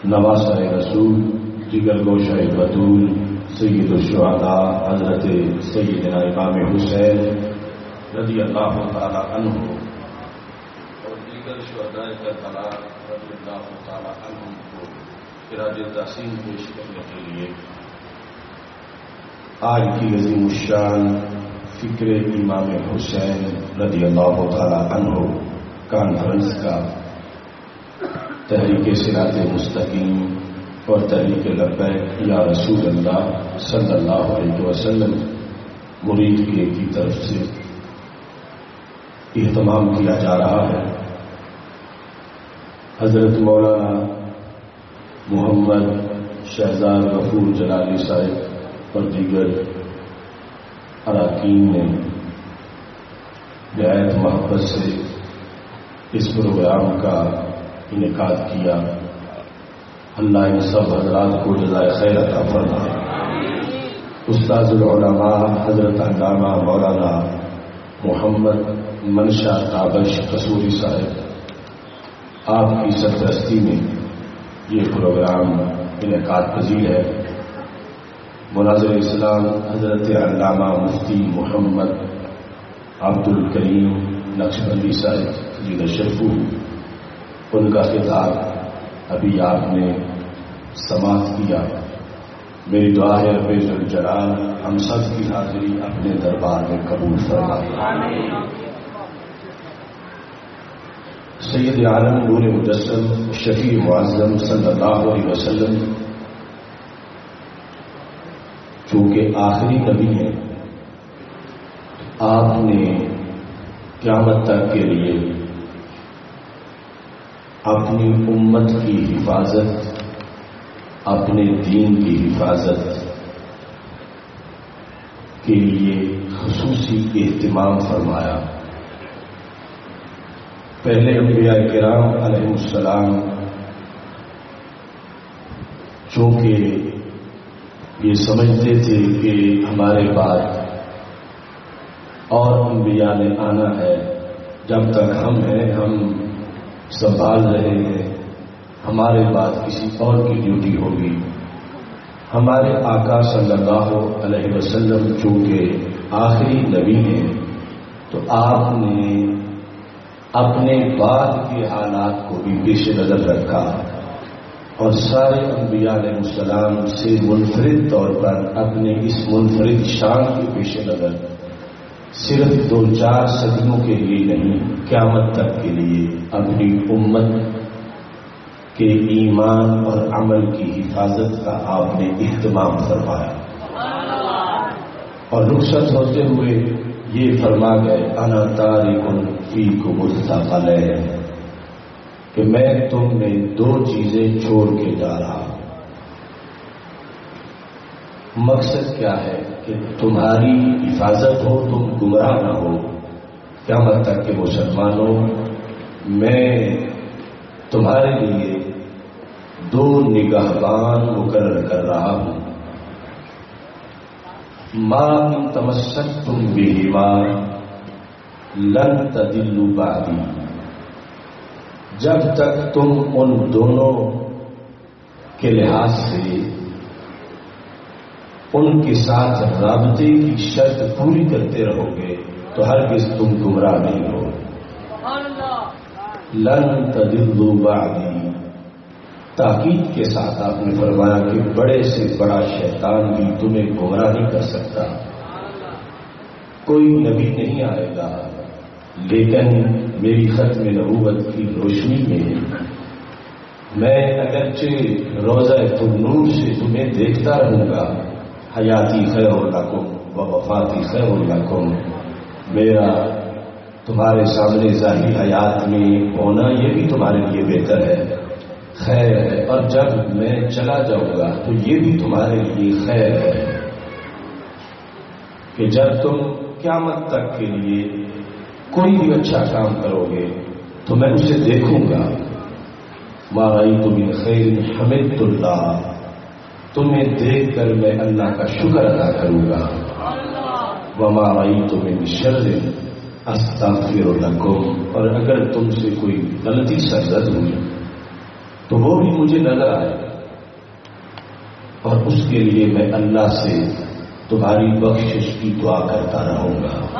نواسہ رسول جگر گوشہ بطول سید الشہداء حضرت سیدنا امام حسین رضی اللہ تعالی عنہ اور دیگر شہداء کربلا رضی اللہ تعالی عنہ کو خراج تحسین پیش کرنے کے لیے آج کی عظیم الشان فکر امام حسین رضی اللہ تعالی عنہ کانفرنس کا تحریک صراط مستقیم اور تحریک لبیک یا رسول اللہ صلی اللہ علیہ وسلم مرید کی طرف سے اہتمام کیا جا رہا ہے۔ حضرت مولانا محمد شہزاد غفور جلالی صاحب اور دیگر اراکین نے نہایت محبت سے اس پروگرام کا انعقاد کیا۔ اللہ ان سب حضرات کو جزائے خیر عطا فرمائے۔ استاذ العلماء حضرت علامہ مولانا محمد منشا تابش قصوری صاحب آپ کی سرپرستی میں یہ پروگرام انعقاد پذیر ہے۔ مناظر اسلام حضرت علامہ مفتی محمد عبد الکریم نقشبندی صاحب جی تشریف، ان کا خطاب ابھی آپ نے سماعت کیا۔ میری دعا ہے رب ذوالجلال ہم سب کی حاضری اپنے دربار میں قبول فرمائے۔ سید عالم نور مجسم شفیع معظم صلی اللہ علیہ وسلم چونکہ آخری نبی ہیں، آپ نے قیامت تک کے لیے اپنی امت کی حفاظت، اپنے دین کی حفاظت کے لیے خصوصی اہتمام فرمایا۔ پہلے انبیاء کرام علیہ السلام چونکہ یہ سمجھتے تھے کہ ہمارے بعد اور انبیاء نے آنا ہے، جب تک ہم ہیں ہم سنبھال رہے ہیں، ہمارے بعد کسی اور کی ڈیوٹی ہوگی۔ ہمارے آقا صلی اللہ علیہ وسلم چونکہ آخری نبی ہیں تو آپ نے اپنے بعد کے حالات کو بھی پیش نظر رکھا اور سارے انبیاء علیہ السلام سے منفرد طور پر اپنے اس منفرد شان کے پیش نظر صرف 2-4 صدیوں کے لیے نہیں، قیامت تک کے لیے اپنی امت کے ایمان اور عمل کی حفاظت کا آپ نے اہتمام فرمایا۔ اور رخصت ہوتے ہوئے یہ فرما گئے انا تارک فیکم الثقلین، کہ میں تم میں 2 چیزیں چھوڑ کے جا رہا ہوں۔ مقصد کیا ہے کہ تمہاری حفاظت ہو، تم گمراہ نہ ہو۔ قیامت تک کے مسلمانوں، میں تمہارے لیے 2 نگہبان مقرر کر رہا ہوں۔ ما ان تمسکتم بہما لن تضلوا بعدی، جب تک تم ان دونوں کے لحاظ سے ان کے ساتھ رابطے کی شرط پوری کرتے رہو گے تو ہرگز تم گمراہ نہیں ہو۔ لن تضلوا بعدی، تاکید کے ساتھ آپ نے فرمایا کہ بڑے سے بڑا شیطان بھی تمہیں گمراہ نہیں کر سکتا۔ کوئی نبی نہیں آئے گا، لیکن میری ختم نبوت کی روشنی میں اگرچہ روضہ النور سے تمہیں دیکھتا رہوں گا، حیاتی خیر لکم و وفاتی خیر لکم، میرا تمہارے سامنے ظاہری حیات میں ہونا یہ بھی تمہارے لیے بہتر ہے، خیر ہے، اور جب میں چلا جاؤں گا تو یہ بھی تمہارے لیے خیر ہے کہ جب تم قیامت تک کے لیے کوئی بھی اچھا کام کرو گے تو میں اسے دیکھوں گا۔ ما رأیت من خیر حمدت اللہ، تمہیں دیکھ کر میں اللہ کا شکر ادا کروں گا۔ وما رأیت من شر استغفر لکم، اور اگر تم سے کوئی غلطی سرزد ہوئی تو وہ بھی مجھے نظر آئے گا، اور اس کے لیے میں اللہ سے تمہاری بخشش کی دعا کرتا رہوں گا۔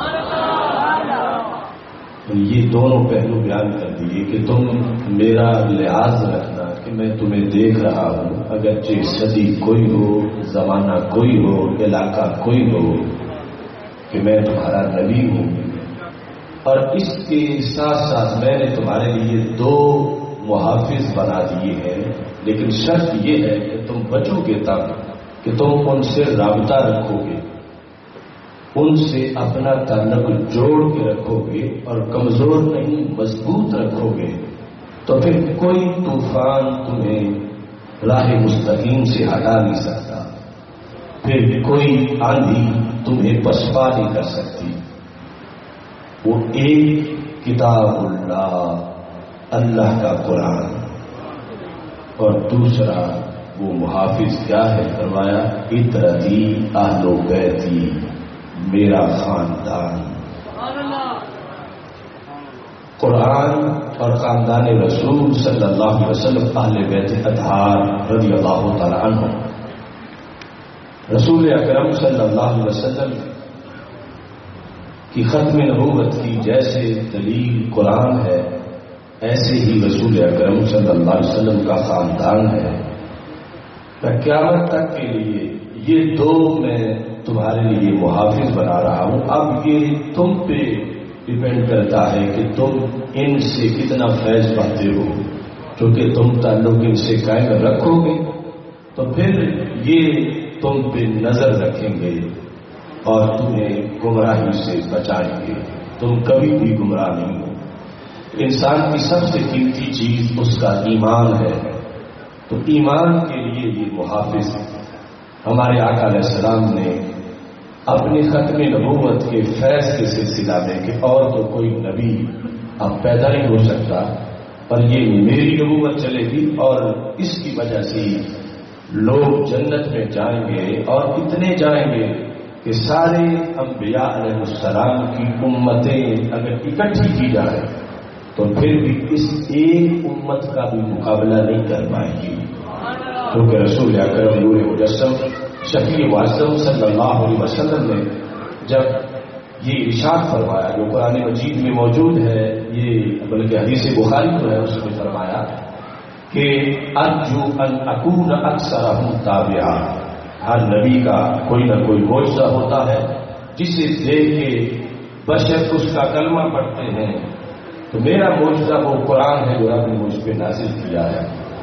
یہ دونوں پہلو بیان کر دیے کہ تم میرا لحاظ رکھنا کہ میں تمہیں دیکھ رہا ہوں، اگرچہ صدی کوئی ہو، زمانہ کوئی ہو، علاقہ کوئی ہو، کہ میں تمہارا نبی ہوں۔ اور اس کے ساتھ ساتھ میں نے تمہارے لیے 2 محافظ بنا دیے ہیں، لیکن شرط یہ ہے کہ تم بچو گے تب کہ تم ان سے رابطہ رکھو گے، ان سے اپنا تعلق جوڑ کے رکھو گے اور کمزور نہیں مضبوط رکھو گے، تو پھر کوئی طوفان تمہیں راہ مستقیم سے ہٹا نہیں سکتا، پھر کوئی آندھی تمہیں پسپا نہیں کر سکتی۔ وہ ایک کتاب اللہ کا قرآن، اور دوسرا وہ محافظ کیا ہے؟ فرمایا اطرتی اہل بیتی، میرا خاندان۔ قرآن اور خاندان رسول صلی اللہ علیہ وسلم، اہل بیت اطہار رضی اللہ تعالی عنہ۔ رسول اکرم صلی اللہ علیہ وسلم کی ختم نبوت کی جیسے دلیل قرآن ہے، ایسے ہی رسول اکرم صلی اللہ علیہ وسلم کا خاندان ہے۔ میں قیامت تک کے لیے یہ 2 میں تمہارے لیے محافظ بنا رہا ہوں۔ اب یہ تم پہ ڈیپینڈ کرتا ہے کہ تم ان سے کتنا فیض پاتے ہو، کیونکہ تم تعلق ان سے قائم رکھو گے تو پھر یہ تم پہ نظر رکھیں گے اور تمہیں گمراہی سے بچائیں گے، تم کبھی بھی گمراہ نہیں ہو۔ انسان کی سب سے قیمتی چیز اس کا ایمان ہے، تو ایمان کے لیے یہ محافظ ہمارے آقا علیہ السلام نے اپنی ختم نبوت کے فیض کے سلسلہ میں کہ اور تو کوئی نبی اب پیدا نہیں ہو سکتا، پر یہ میری نبوت چلے گی، اور اس کی وجہ سے لوگ جنت میں جائیں گے، اور اتنے جائیں گے کہ سارے انبیاء علیہ السلام کی امتیں اگر اکٹھی کی جائے تو پھر بھی اس ایک امت کا بھی مقابلہ نہیں کر پائے گی، کیونکہ رسول اکرم نور مجسم شفیع معظم صلی اللہ علیہ وسلم نے جب یہ ارشاد فرمایا جو قرآن مجید میں موجود ہے، یہ بلکہ حدیث بخاری میں ہے، اس میں فرمایا کہ ارجو ان اکون اکثرہم تابعا، ہر نبی کا کوئی نہ کوئی معجزہ ہوتا ہے جسے دیکھ کے بشر اس کا کلمہ پڑھتے ہیں، تو میرا معجزہ وہ قرآن ہے جو رب نے مجھ پہ نازل کیا ہے۔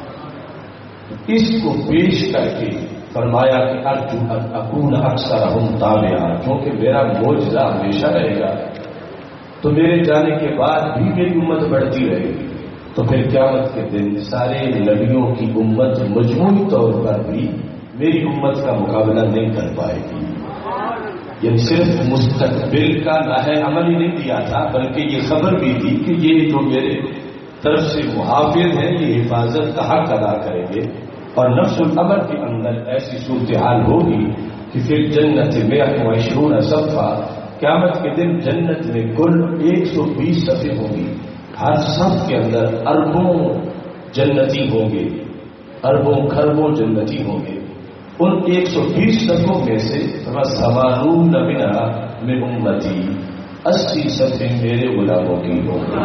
اس کو پیش کر کے فرمایا کہ ارجو ان اکون اکثرہم تابعا، کیونکہ میرا معجزہ ہمیشہ رہے گا تو میرے جانے کے بعد بھی میری امت بڑھتی رہے گی، تو پھر قیامت کے دن سارے نبیوں کی امت مجموعی طور پر بھی میری امت کا مقابلہ نہیں کر پائے گی۔ یعنی صرف مستقبل کا لاہ عمل ہی نہیں دیا تھا، بلکہ یہ خبر بھی دی کہ یہ جو میرے طرف سے محافظ ہیں یہ حفاظت کا حق ادا کریں گے، اور نفس الامر کے اندر ایسی صورتحال ہوگی کہ پھر جنت میں 120 صفحہ، قیامت کے دن جنت میں کل 120 صفحے ہوں گی، ہر صف کے اندر اربوں جنتی ہوں گے، اربوں خربوں جنتی ہوں گے۔ ان 120 صفوں میں سے سوالون منہا من امتی، 80 صفحے میرے غلاموں کی ہوں گی۔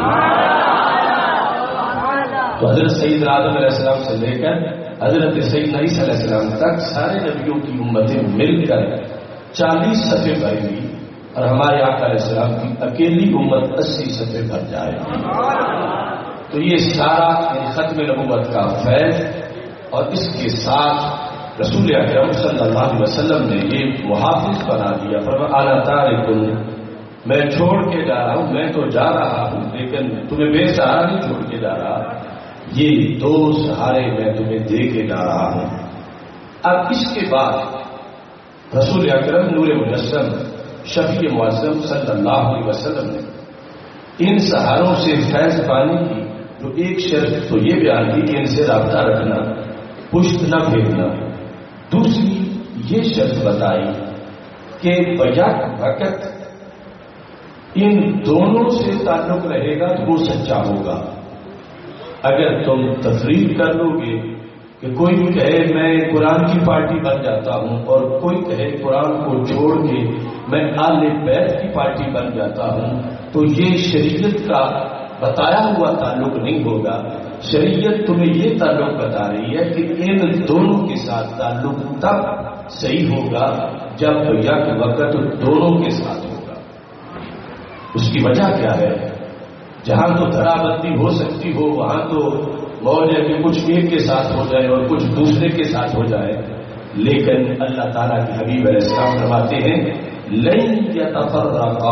تو حضرت سیدنا آدم علیہ السلام سے لے کر حضرت سیدنا عیسیٰ علیہ السلام تک سارے نبیوں کی امتیں مل کر 40 صفحے بھریں گی، اور ہمارے آقا علیہ السلام کی اکیلی امت 80 صفحے بھر جائے گی۔ تو یہ سارا ختم نبوت کا فیض، اور اس کے ساتھ رسول اکرم صلی اللہ علیہ وسلم نے یہ محافظ بنا دیا، فرمایا انا تارک، میں چھوڑ کے جا رہا ہوں، میں تو جا رہا ہوں لیکن تمہیں بے سہارا نہیں چھوڑ کے جا رہا، یہ 2 سہارے میں تمہیں دے کے جا رہا ہوں۔ اب اس کے بعد رسول اکرم نور مجسم شفیع معظم صلی اللہ علیہ وسلم نے ان سہاروں سے فیض پانے کی جو ایک شرط تو یہ بیان کی کہ ان سے رابطہ رکھنا، پشت نہ پھیرنا، دوسری یہ شرط بتائی کہ بیک وقت ان دونوں سے تعلق رہے گا تو وہ سچا ہوگا، اگر تم تفریق کر لو گے کہ کوئی کہے میں قرآن کی پارٹی بن جاتا ہوں اور کوئی کہے قرآن کو چھوڑ کے میں آل بیت کی پارٹی بن جاتا ہوں، تو یہ شریعت کا بتایا ہوا تعلق نہیں ہوگا. شریعت تمہیں یہ تعلق بتا رہی ہے کہ ان دونوں کے ساتھ تعلق تب صحیح ہوگا جب یک وقت دونوں کے ساتھ ہوگا. اس کی وجہ کیا ہے؟ جہاں تو دھرا بندی ہو سکتی ہو وہاں تو موج ہے کہ کچھ ایک کے ساتھ ہو جائے اور کچھ دوسرے کے ساتھ ہو جائے، لیکن اللہ تعالیٰ کے حبیب علیہ السلام فرماتے ہیں لن یتفرقا،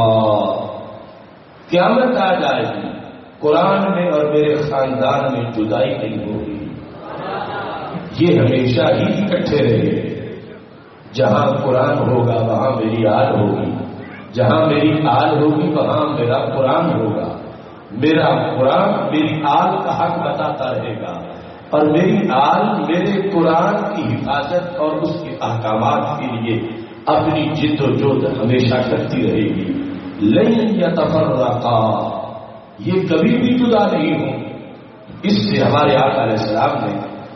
قیامت آ جائے گی قرآن میں اور میرے خاندان میں جدائی نہیں ہوگی، یہ ہمیشہ ہی اکٹھے رہے. جہاں قرآن ہوگا وہاں میری آل ہوگی، جہاں میری آل ہوگی وہاں میرا قرآن ہوگا. میرا قرآن میری آل کا حق بتاتا رہے گا اور میری آل میرے قرآن کی حفاظت اور اس کے احکامات کے لیے اپنی جد و جہد ہمیشہ کرتی رہے گی. لن یتفرقا، یہ کبھی بھی جدا نہیں ہوں. اس سے ہمارے آقا علیہ السلام نے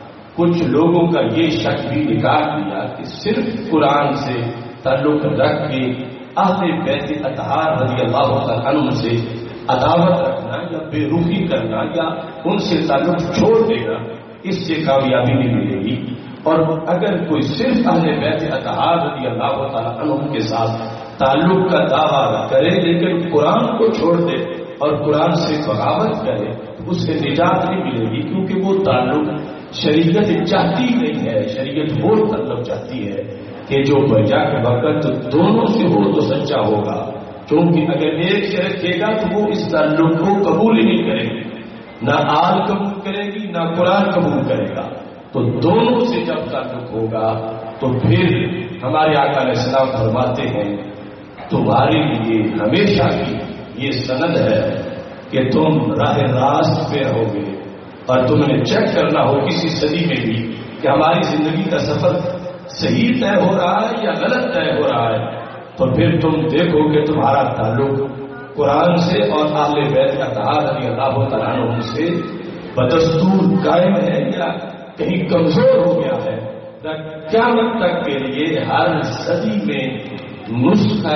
کچھ لوگوں کا یہ شک بھی نکال دیا کہ صرف قرآن سے تعلق رکھ کے اہل بیت اطہار رضی اللہ تعالیٰ عنہ سے عداوت رکھنا یا بے رخی کرنا یا ان سے تعلق چھوڑ دینا، اس سے کامیابی نہیں ملے گی. اور اگر کوئی صرف اہل بیت اطہار رضی اللہ تعالیٰ عنہ کے ساتھ تعلق کا دعویٰ کرے لیکن قرآن کو چھوڑ دے اور قرآن سے بغاوت کرے تو اس سے نجات نہیں ملے گی، کیونکہ وہ تعلق شریعت چاہتی نہیں ہے. شریعت وہ تعلق چاہتی ہے کہ جو بجا کے وقت دونوں سے ہو تو سچا ہوگا، کیونکہ اگر ایک سے رکھے گا تو وہ اس تعلق کو قبول ہی نہیں کرے گی، نہ آل قبول کرے گی نہ قرآن قبول کرے گا. تو دونوں سے جب تعلق ہوگا تو پھر ہمارے آقا علیہ السلام فرماتے ہیں تمہارے لیے ہمیشہ کی یہ سند ہے کہ تم راہ راست پہ رہو گے. اور تم نے چیک کرنا ہو کسی صدی میں بھی کہ ہماری زندگی کا سفر صحیح طے ہو رہا ہے یا غلط طے ہو رہا ہے، تو پھر تم دیکھو کہ تمہارا تعلق قرآن سے اور اہل بیت اطہار رضی اللہ تعالیٰ عنہ سے بدستور قائم ہے یا کہیں کمزور ہو گیا ہے. قیامت تک کے لیے ہر صدی میں نسخہ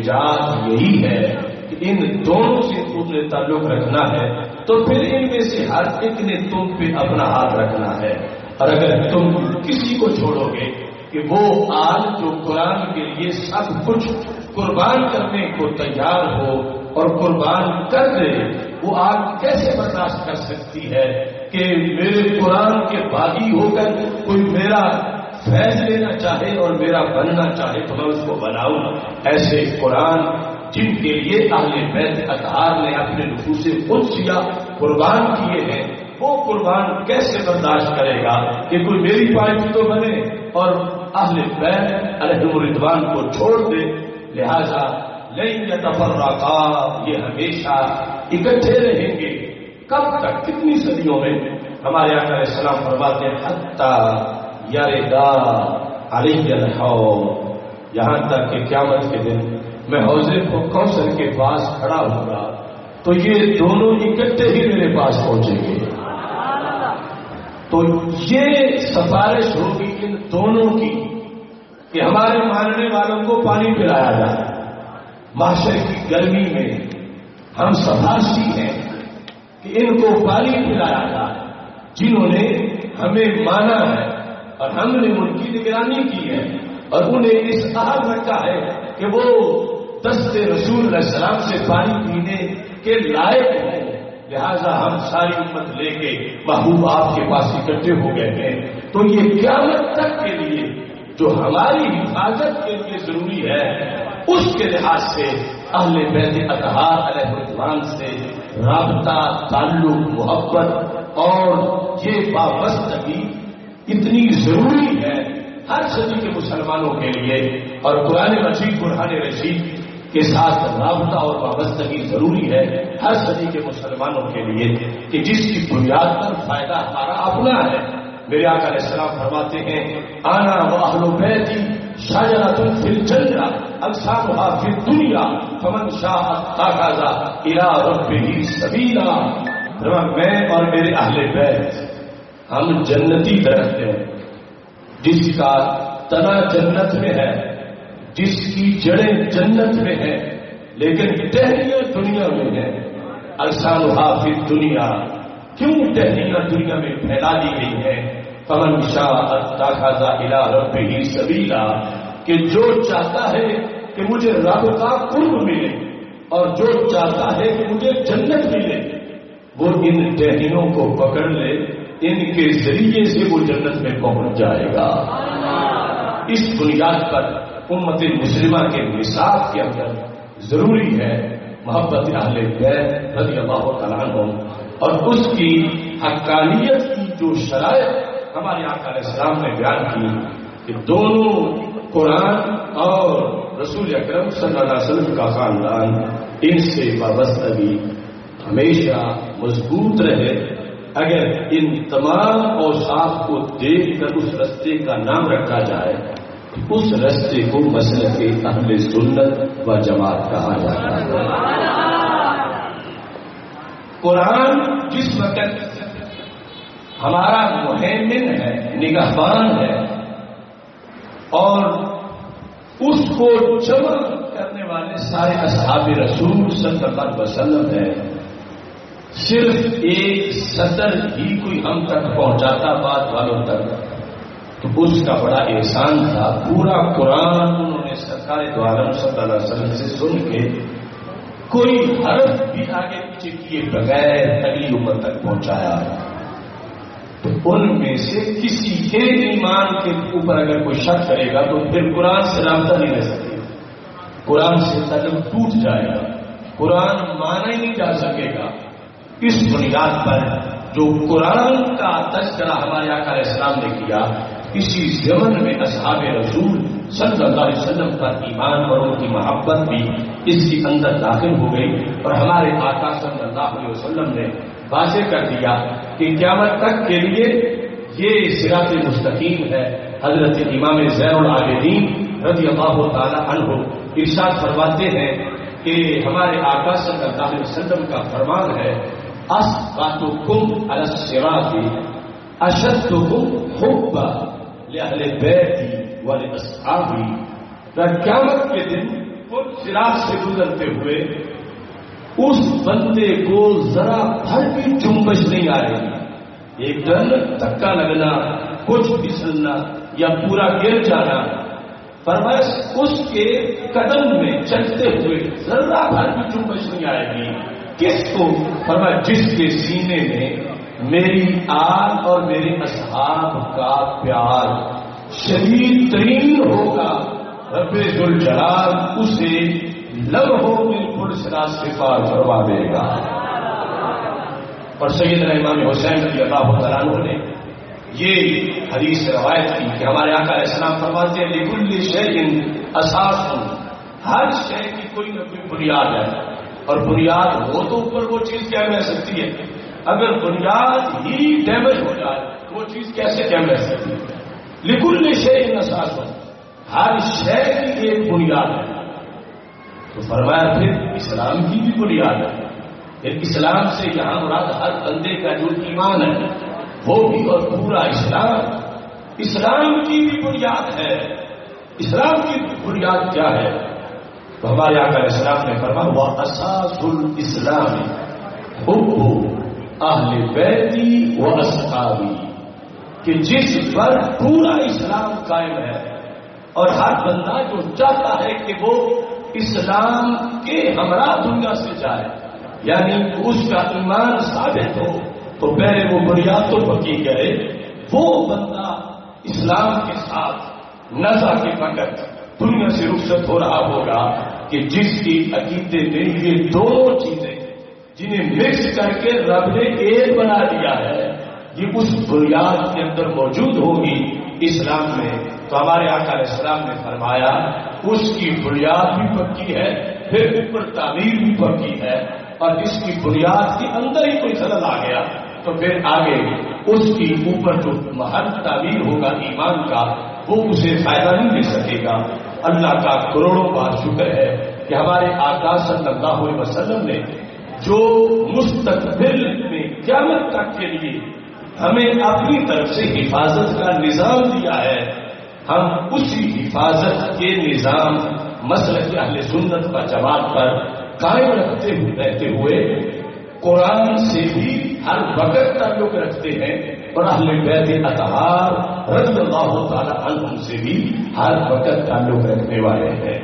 نجات یہی ہے کہ ان دونوں سے تم نے تعلق رکھنا ہے، تو پھر ان میں سے ہر ایک نے تم پہ اپنا ہاتھ رکھنا ہے. اور اگر تم کسی کو چھوڑو گے کہ وہ آل جو قرآن کے لیے سب کچھ قربان کرنے کو تیار ہو اور قربان کر دے، وہ آل کیسے برداشت کر سکتی ہے کہ میرے قرآن کے باغی ہو کر کوئی میرا فیض لینا چاہے اور میرا بننا چاہے تو میں اس کو بناؤں؟ ایسے قرآن جن کے لیے اہل بیت اطہار نے اپنے نفوس قدسیہ قربان کیے ہیں، وہ قربان کیسے برداشت کرے گا کہ کوئی میری پارٹی تو بنے اور اہل بیت علیہم الرضوان کو چھوڑ دے؟ لہذا لن یتفرقا، یہ ہمیشہ اکٹھے رہیں گے. کب تک؟ کتنی صدیوں میں؟ ہمارے آقا علیہ السلام فرماتے ہیں حتی یردا علی الحوض، یہاں تک کہ قیامت کے دن میں حوض کوثر کے پاس کھڑا ہوں گا تو یہ دونوں اکٹھے ہی میرے پاس پہنچیں گے. تو یہ سفارش ہوگی ان دونوں کی کہ ہمارے ماننے والوں کو پانی پلایا جائے. معاشر کی گرمی میں ہم سفارشی ہیں کہ ان کو پانی پلایا جائے جنہوں نے ہمیں مانا ہے اور ہم نے ان کی نگرانی کی ہے اور انہیں اس عہد رکھا ہے کہ وہ دست رسول علیہ السلام سے پانی پینے کے لائق ہیں. لہذا ہم ساری امت لے کے محبوب آپ کے پاس اکٹھے ہو گئے ہیں. تو یہ قیامت تک کے لیے جو ہماری حفاظت کے لیے ضروری ہے اس کے لحاظ سے اہل بیت اطہار علیہ الرضوان سے رابطہ، تعلق، محبت اور یہ وابستگی اتنی ضروری ہے ہر صدی کے مسلمانوں کے لیے. اور قرآن مجید برہان رشید کے ساتھ رابطہ اور وابستگی ضروری ہے ہر صدی کے مسلمانوں کے لیے کہ جس کی بنیاد پر فائدہ ہمارا اپنا ہے. میرے آقا علیہ السلام فرماتے ہیں آنا و اہل بیتی شجرۃ فی الجنہ اغصانها فی الدنیا فمن شاء اتخذ الی ربہ سبیلا. میں اور میرے اہل بیت ہم جنتی درخت ہیں جس کا تنا جنت میں ہے، جس کی جڑیں جنت میں ہیں، لیکن ٹہنیاں دنیا میں ہیں۔ ارسالھا فی دنیا، کیوں ٹہنیاں دنیا میں پھیلا دی گئی ہیں؟ فمن شاء اتخذ الی ربہ سبیلا، کہ جو چاہتا ہے کہ مجھے رب کا قرب ملے اور جو چاہتا ہے کہ مجھے جنت ملے، وہ ان ٹہنیوں کو پکڑ لے، ان کے ذریعے سے وہ جنت میں پہنچ جائے گا۔ اس بنیاد پر امت مسلمہ کے نصاب کے اندر ضروری ہے محبت اہل بیت رضی اللہ تعالیٰ عنہ، اور اس کی حقانیت کی جو شرائط ہمارے آقا علیہ السلام نے بیان کی کہ دونوں قرآن اور رسول اکرم صلی اللہ علیہ وسلم کا خاندان ان سے وابستگی ہمیشہ مضبوط رہے۔ اگر ان تمام اوصاف کو دیکھ کر اس رستے کا نام رکھا جائے تو اس رستے کو مسلک اہل سنت و جماعت کہا جاتا ہے۔ قرآن جس وقت ہمارا مہیمن ہے، نگہبان ہے، اور اس کو جمع کرنے والے سارے اصحاب رسول صلی اللہ علیہ وسلم ہیں، صرف ایک سطر ہی کوئی ہم تک پہنچاتا بات والوں تک تو اس کا بڑا احسان تھا۔ پورا قرآن انہوں نے سرکار دو عالم صلی اللہ علیہ وسلم سے سن کے کوئی حرف بھی آگے پیچھے کیے بغیر اگلی امت تک پہنچایا۔ تو ان میں سے کسی ایک ایمان کے اوپر اگر کوئی شک کرے گا تو پھر قرآن سے رابطہ نہیں رہ سکے، قرآن سے تعلق ٹوٹ جائے گا، قرآن مانا ہی نہیں جا سکے گا۔ اس بنیاد پر جو قرآن کا تذکرہ ہمارے آقا علیہ السلام نے کیا، اسی زمن میں اصحاب رسول صلی اللہ علیہ وسلم پر ایمان اور ان کی محبت بھی اس کے اندر داخل ہو گئی، اور ہمارے آقا صلی اللہ علیہ وسلم نے واضح کر دیا کہ قیامت تک کے لیے یہ صراط مستقیم ہے۔ حضرت امام زین العابدین رضی اللہ تعالی عنہ ارشاد فرماتے ہیں کہ ہمارے آقا صلی اللہ علیہ وسلم کا فرمان ہے، اسبقکم علی الصراط اشدکم حبا لأہل بیتی ولاصحابی۔ قیامت کے دن وہ صراط سے گزرتے ہوئے اس بندے کو ذرا بھر بھی جنبش نہیں آ رہی، ایک دن دھکا لگنا، کچھ پھسلنا یا پورا گر جانا، فرمایا اس کے قدم میں چلتے ہوئے ذرا بھر بھی جنبش نہیں آئے گی۔ کس کو؟ فرمایا جس کے سینے میں میری آل اور میرے اصحاب کا پیار شدید ترین ہوگا، رب ذوالجلال اسے لمحوں میں پرسرات سے پار کروا دے گا۔ اور سیدنا امام حسین رضی اللہ تعالیٰ عنہ نے یہ حدیث روایت کی کہ ہمارے آقا علیہ السلام فرماتے ہیں لکل شیء اساس، ہر شے کی کوئی نہ کوئی بنیاد ہے، اور بنیاد ہو تو اوپر وہ چیز کیا رہ سکتی ہے، اگر بنیاد ہی ڈیمیج ہو جائے وہ چیز کیسے کیا رہ سکتی ہے؟ لکل شیء اساس، ہر شے کی ایک بنیاد ہے۔ تو فرمایا پھر اسلام کی بھی بنیاد ہے، پھر اسلام سے یہاں مراد ہر بندے کا جو ایمان ہے وہ بھی، اور پورا اسلام کی بھی بنیاد ہے۔ اسلام کی بنیاد کیا ہے؟ تو ہمارے آقا علیہ السلام نے فرمایا واساس الاسلام حب اہل بیتی واصحابی، کہ جس پر پورا اسلام قائم ہے، اور ہر بندہ جو چاہتا ہے کہ وہ اسلام کے ہمراہ دنیا سے جائے، یعنی اس کا ایمان ثابت ہو، تو پہلے وہ بنیاد تو پکی کرے، وہ بندہ اسلام کے ساتھ نزا کے وقت دنیا سے رخصت ہو رہا ہوگا کہ جس کی عقیدے میں یہ دونوں چیزیں جنہیں مکس کر کے رب نے ایک بنا دیا ہے، یہ اس بنیاد کے اندر موجود ہوگی اسلام میں، تو ہمارے آقا علیہ السلام نے فرمایا اس کی بنیاد بھی پکی ہے، پھر اوپر تعمیر بھی پکی ہے، اور اس کی بنیاد کے اندر ہی کوئی خلل آ گیا تو پھر آگے اس کی اوپر جو محل تعمیر ہوگا ایمان کا وہ اسے فائدہ نہیں دے سکے گا۔ اللہ کا کروڑوں بار شکر ہے کہ ہمارے آقا صلی اللہ علیہ وسلم نے جو مستقبل میں قیامت تک کے لیے ہمیں اپنی طرف سے حفاظت کا نظام دیا ہے، ہم اسی حفاظت کے نظام مسلک اہل سنت و جماعت پر قائم رہتے ہوئے قرآن سے بھی ہر وقت تعلق رکھتے ہیں اور اہل بیت اطہار رضی اللہ تعالی عنہم سے بھی ہر وقت تعلق رکھنے والے ہیں۔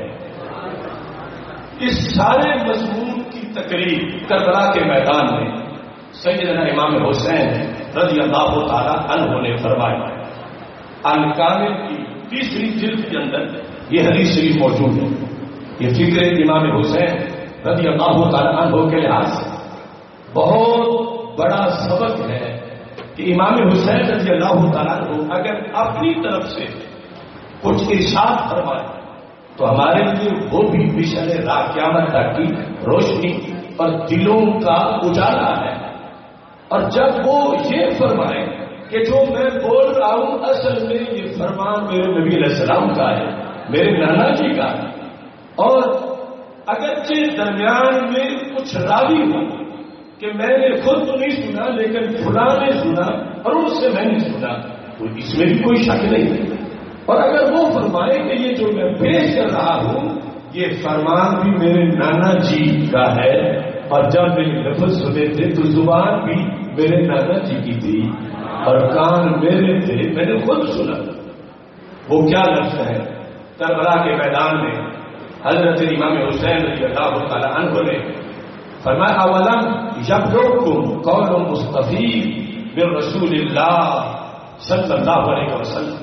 اس سارے مضمون کی تقریر کربلا کے میدان میں سیدنا امام حسین رضی اللہ تعالی عنہ نے فرمایا۔ الکامل کی 30ویں جلد کے اندر یہ حدیث شریف موجود ہے۔ یہ فکر امام حسین رضی اللہ تعالی عنہ کے لحاظ سے بہت بڑا سبق ہے کہ امام حسین رضی اللہ تعالیٰ عنہ اگر اپنی طرف سے کچھ ارشاد فرمائے تو ہمارے لیے وہ بھی مشن راہ قیامت تک کی روشنی اور دلوں کا اجالا ہے۔ اور جب وہ یہ فرمائے کہ جو میں بول رہا ہوں اصل میں یہ فرمان میرے نبی علیہ السلام کا ہے، میرے نانا جی کا ہے، اور اگرچہ درمیان میں کچھ راوی ہو کہ میں نے خود تو نہیں سنا لیکن فلاں نے سنا اور اس سے میں نے سنا، تو اس میں بھی کوئی شک نہیں۔ اور اگر وہ فرمائے کہ یہ جو میں پیش کر رہا ہوں یہ فرمان بھی میرے نانا جی کا ہے، اور جب میں نے لفظ سنے تھے تو زبان بھی میرے نانا جی کی تھی اور کان میرے تھے، میں نے خود سنا، وہ کیا لفظ ہے؟ کربلا کے میدان میں حضرت امام حسین رضی اللہ تعالی عنہ نے فرمایا اولم یبلغکم قول مصطفی بالرسول اللہ صلی اللہ علیہ وسلم،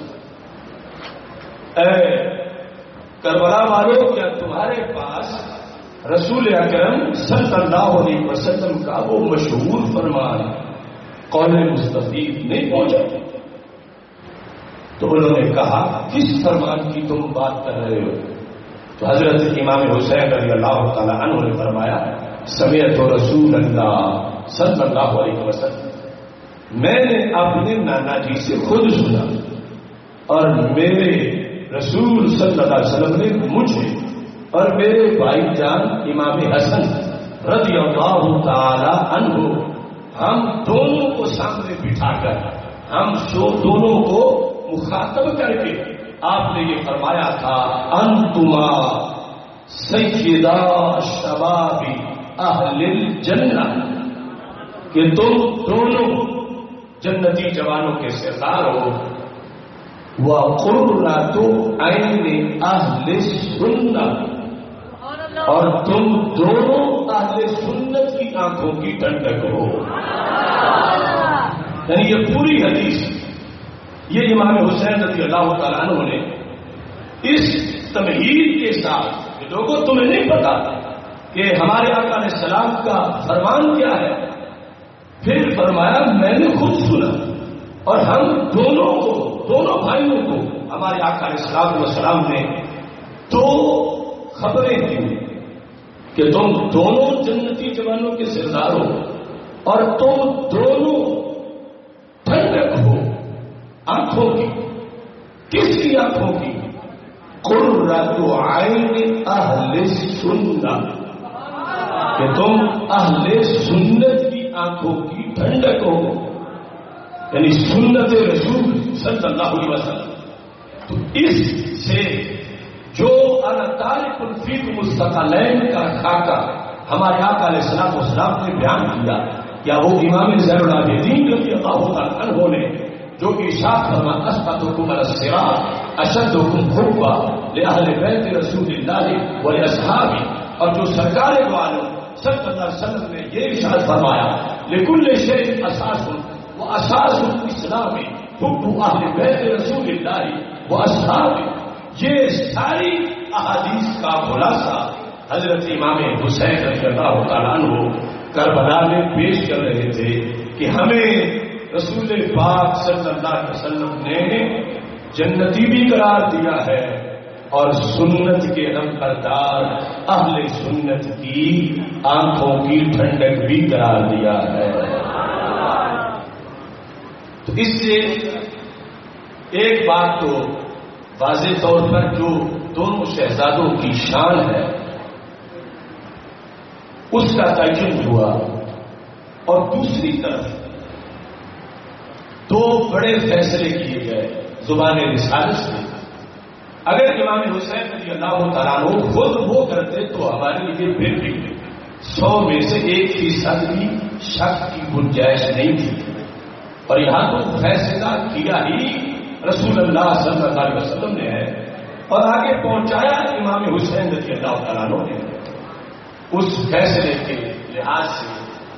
اے کربلا والوں کیا تمہارے پاس رسول اکرم صلی اللہ علیہ وسلم کا وہ مشہور فرمان قول مصطفی نہیں پہنچا؟ تو انہوں نے کہا کس فرمان کی تم بات کر رہے ہو؟ تو حضرت امام حسین رضی اللہ تعالی عنہ نے فرمایا سمعت رسول اللہ صلی اللہ علیہ وسلم، میں نے اپنے نانا جی سے خود سنا اور میرے رسول صلی اللہ علیہ وسلم نے مجھے اور میرے بھائی جان امام حسن رضی اللہ تعالی عنہ، ہم دونوں کو سامنے بٹھا کر ہم دونوں کو مخاطب کر کے آپ نے یہ فرمایا تھا انتما سیدہ شباب اہل الجنہ، کہ تم دونوں جنتی جوانوں کے سردار ہو، وقرۃ عین اہل سنہ، اور تم دونوں اہل سنت کی آنکھوں کی ٹھنڈک ہو۔ یعنی یہ پوری حدیث یہ امام حسین رضی اللہ تعالیٰ عنہ نے اس تمہید کے ساتھ کہ لوگوں تمہیں نہیں پتا کہ ہمارے آقا علیہ السلام کا فرمان کیا ہے، پھر فرمایا میں نے خود سنا اور ہم دونوں کو، دونوں بھائیوں کو ہمارے آقا علیہ السلام نے دو خبریں دی کہ تم دونوں جنتی جوانوں کے سردار ہو اور تم دونوں ٹھنڈک ہو آنکھوں کی۔ کس کی آنکھوں کی؟ قرۃ عین اہل سنہ، کہ تم اہل سنت کی آنکھوں کی ٹھنڈک ہو، یعنی سنت رسول صلی اللہ علیہ وسلم۔ تو اس سے جو الطارق الفیق مستقلین کا خاکہ ہمارے آقا علیہ السلام نے بیان کیا، یا وہ امام زین العابدین رضی اللہ عنہ نے جو ارشاد فرما اسبقکم علی الصراط اشدکم حبا لأہل بیت رسول اللہ ولاصحابہ، اور جو سرکار دو عالم صلی اللہ علیہ وسلم نے یہ ارشاد فرمایا لکل شیء اساس واساس الاسلام حب اہل بیت رسول اللہ واصحابہ، یہ ساری احادیث کا خلاصہ حضرت امام حسین رضی اللہ تعالیٰ عنہ کربلا میں پیش کر رہے تھے کہ ہمیں رسول پاک صلی اللہ علیہ وسلم نے جنتی بھی قرار دیا ہے اور سنت کے نمبردار اہل سنت کی آنکھوں کی ٹھنڈک بھی قرار دیا ہے۔ تو اس سے ایک بات تو واضح طور پر جو دونوں شہزادوں کی شان ہے اس کا تعین ہوا اور دوسری طرف دو بڑے فیصلے کیے گئے زبان رسالت سے. اگر امام حسین رضی اللہ تعالیٰ عنہ خود وہ کرتے تو ہمارے لیے پھر بھی 100 میں سے 1% بھی شک کی گنجائش نہیں تھی. اور یہاں تو فیصلہ کیا ہی رسول اللہ صلی اللہ علیہ وسلم نے ہے اور آگے پہنچایا امام حسین رضی اللہ تعالیٰ عنہ نے. اس فیصلے کے لحاظ سے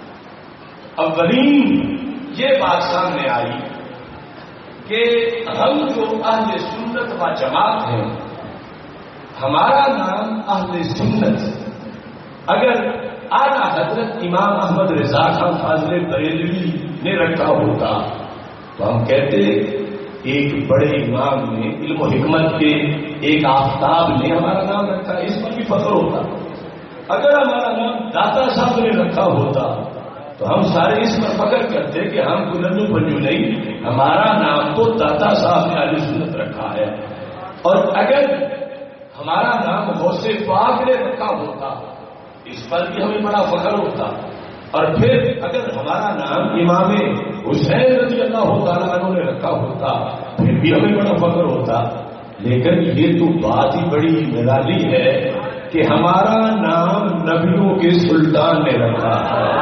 اولین یہ بات سامنے آئی کہ ہم جو اہل سنت و جماعت ہیں ہمارا نام اہل سنت اگر اعلیٰ حضرت امام احمد رضا خان فاضل بریلوی نے رکھا ہوتا تو ہم کہتے ایک بڑے امام نے علم و حکمت کے ایک آفتاب نے ہمارا نام رکھا، اس پر بھی فخر ہوتا. اگر ہمارا نام داتا صاحب نے رکھا ہوتا تو ہم سارے اس پر فخر کرتے کہ ہم کوئی لنجو پنجو نہیں، ہمارا نام تو داتا صاحب نے اہل سنت رکھا ہے. اور اگر ہمارا نام غوث پاک نے رکھا ہوتا اس پر بھی ہمیں بڑا فخر ہوتا. اور پھر اگر ہمارا نام امام حسین رضی اللہ تعالیٰ عنہ نے رکھا ہوتا پھر بھی ہمیں بڑا فخر ہوتا. لیکن یہ تو بات ہی بڑی نرالی ہے کہ ہمارا نام نبیوں کے سلطان نے رکھا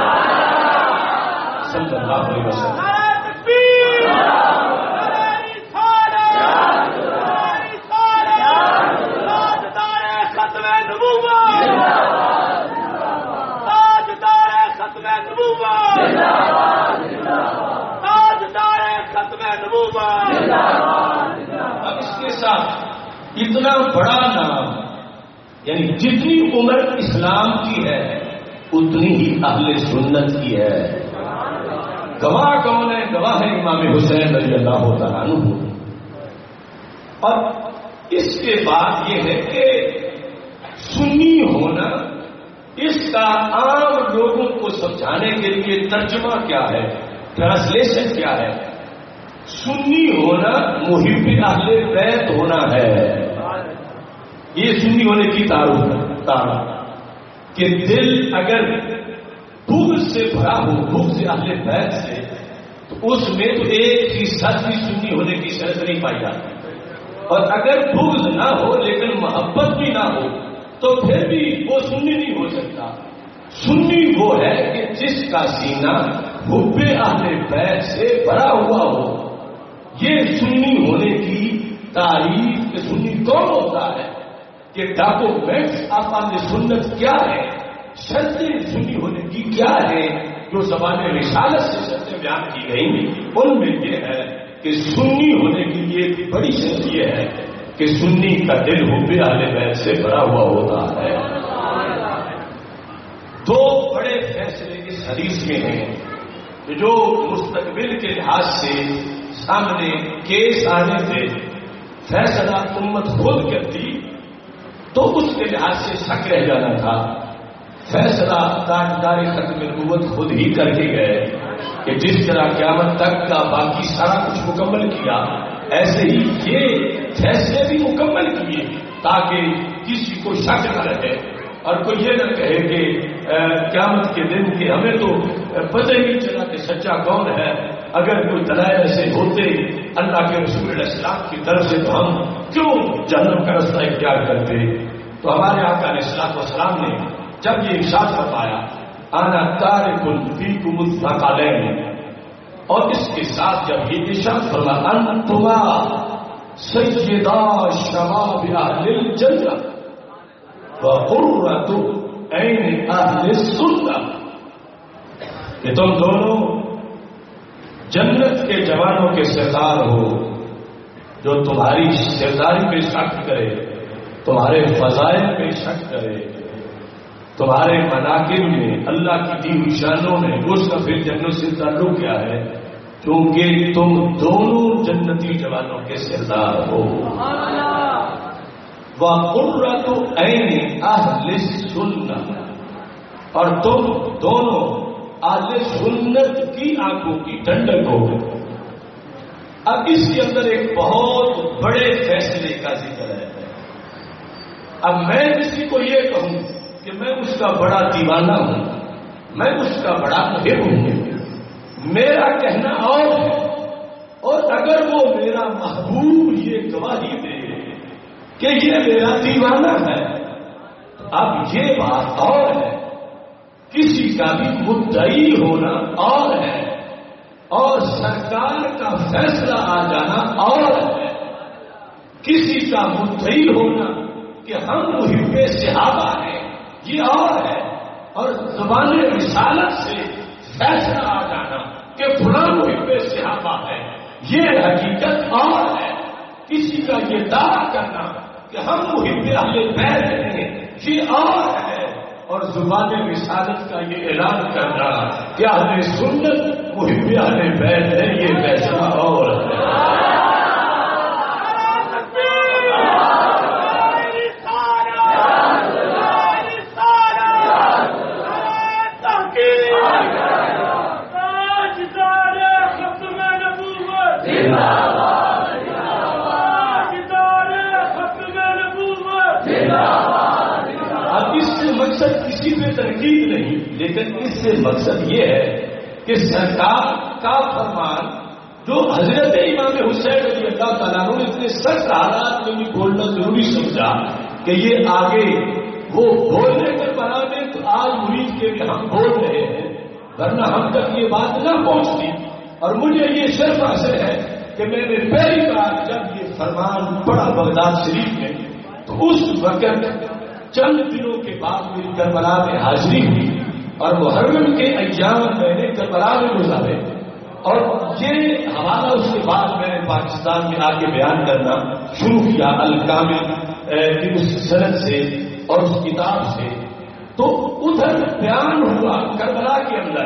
صلی اللہ علیہ وسلم. اب اس کے ساتھ اتنا بڑا نام یعنی جتنی عمر اسلام کی ہے اتنی ہی اہل سنت کی ہے. گواہ کون ہے؟ گواہ ہے امام حسین رضی اللہ تعالیٰ عنہ. اور اس کے بعد یہ ہے کہ سنی ہونا اس کا عام لوگوں کو سمجھانے کے لیے ترجمہ کیا ہے، ٹرانسلیشن کیا ہے؟ سنی ہونا محب اہل بیت ہونا ہے. یہ سنی ہونے کی تعارف کہ دل اگر بغض سے بھرا ہو، بغض اہل بیت سے، تو اس میں تو 1% بھی سنی ہونے کی شرط نہیں پائی جاتی. اور اگر بغض نہ ہو لیکن محبت بھی نہ ہو تو پھر بھی وہ سنی نہیں ہو سکتا. سنی وہ ہے کہ جس کا سینہ حب اہل بیت سے بھرا ہوا ہو. یہ سنی ہونے کی تعریف کہ سنی کون ہوتا ہے کہ ڈاکومنٹس آپ اہل سنت کیا ہے، شرطیں سنی ہونے کی کیا ہے جو زبان رسالت سے شرطیں بیان کی گئی. ان میں یہ ہے کہ سنی ہونے کی یہ بڑی شرط یہ ہے کہ سنی کا دل حب اہل بیت سے بھرا ہوا ہوتا ہے. دو بڑے فیصلے اس حدیث میں ہیں کہ جو مستقبل کے لحاظ سے سامنے کیس آنے تھے، فیصلہ امت خود کرتی تو اس کے لحاظ سے شک رہ جانا تھا. فیصلہ تاجدار ختم نبوت خود ہی کر کے گئے کہ جس طرح قیامت تک کا باقی سارا کچھ مکمل کیا ایسے ہی یہ فیصلے بھی مکمل کیے تاکہ کسی کو شک نہ رہے اور کوئی یہ نہ کہے کہ قیامت کے دن کے ہمیں تو پتہ ہی نہیں چلا کہ سچا کون ہے. اگر کوئی دلائل ایسے ہوتے اللہ کے رسول علیہ السلام کی طرف سے تو ہم کیوں جہنم کا رستہ اختیار کرتے. تو ہمارے آقا علیہ الصلوۃ والسلام نے جب یہ ارشاد فرمایا انا تارک فیکم الثقلین، اور اس کے ساتھ جب یہ ارشاد فرمایا انتما سیدا شباب اہل الجنہ وقرۃ عین اہل السنہ، کہ تم دونوں جنت کے جوانوں کے سردار ہو جو تمہاری سرداری پہ شک کرے، تمہارے فضائل پہ شک کرے، تمہارے مناقب میں اللہ کی دی ہوئی شانوں میں. اس کا پھر جنت سے تعلق کیا ہے؟ کیونکہ تم دونوں جنتی جوانوں کے سردار ہو. وَقُرَّةُ عَيْنِ أَهْلِ السُّنَّةِ، اور تم دونوں اہل سنت کی آنکھوں کی ٹھنڈک ہو. اب اس کے اندر ایک بہت بڑے فیصلے کا ذکر ہے. اب میں کسی کو یہ کہوں کہ میں اس کا بڑا دیوانہ ہوں میں اس کا بڑا محب ہوں، میرا کہنا اور ہے، اور اگر وہ میرا محبوب یہ گواہی دے کہ یہ میرا دیوانہ ہے تو اب یہ بات اور ہے، کسی کا بھی مدعی ہونا اور ہے، اور سرکار کا فیصلہ آ جانا اور ہے، کسی کا مدعی ہونا کہ ہم محب صحابہ ہیں یہ اور ہے، اور زبان رسالت سے فیصلہ آ جانا کہ فلاں محب صحابہ ہے یہ حقیقت اور ہے، کسی کا یہ دعویٰ کرنا کہ ہم محب اہل بیت ہیں یہ اور ہے، اور زبان رسالت کا یہ اعلان کرنا کہ اہل سنت محب اہل بیت ہے یہ فیصلہ اور ہے۔ اب اس سے مقصد کسی پہ تنقید نہیں، لیکن اس سے مقصد یہ ہے کہ سرکار کا فرمان جو حضرت امام حسین رضی اللہ تعالیٰ نے اتنے سخت حالات میں بھی بولنا ضروری سمجھا کہ یہ آگے وہ بولنے کے بنانے تو آج مرید کے بھی ہم بول رہے ہیں، ورنہ ہم تک یہ بات نہ پہنچتی۔ اور مجھے یہ شرف حاصل ہے کہ میں نے پہلی بار جب یہ فرمان پڑھا بغداد شریف میں تو اس وقت چند دنوں کے بعد میری کربلا میں حاضری ہوئی، اور محرم کے ایام میں نے کربلا میں گزارے، اور یہ حوالہ اس کے بعد میں نے پاکستان میں آ کے بیان کرنا شروع کیا الکامل کی اس سند سے اور اس کتاب سے۔ تو ادھر بیان ہوا کربلا کے اندر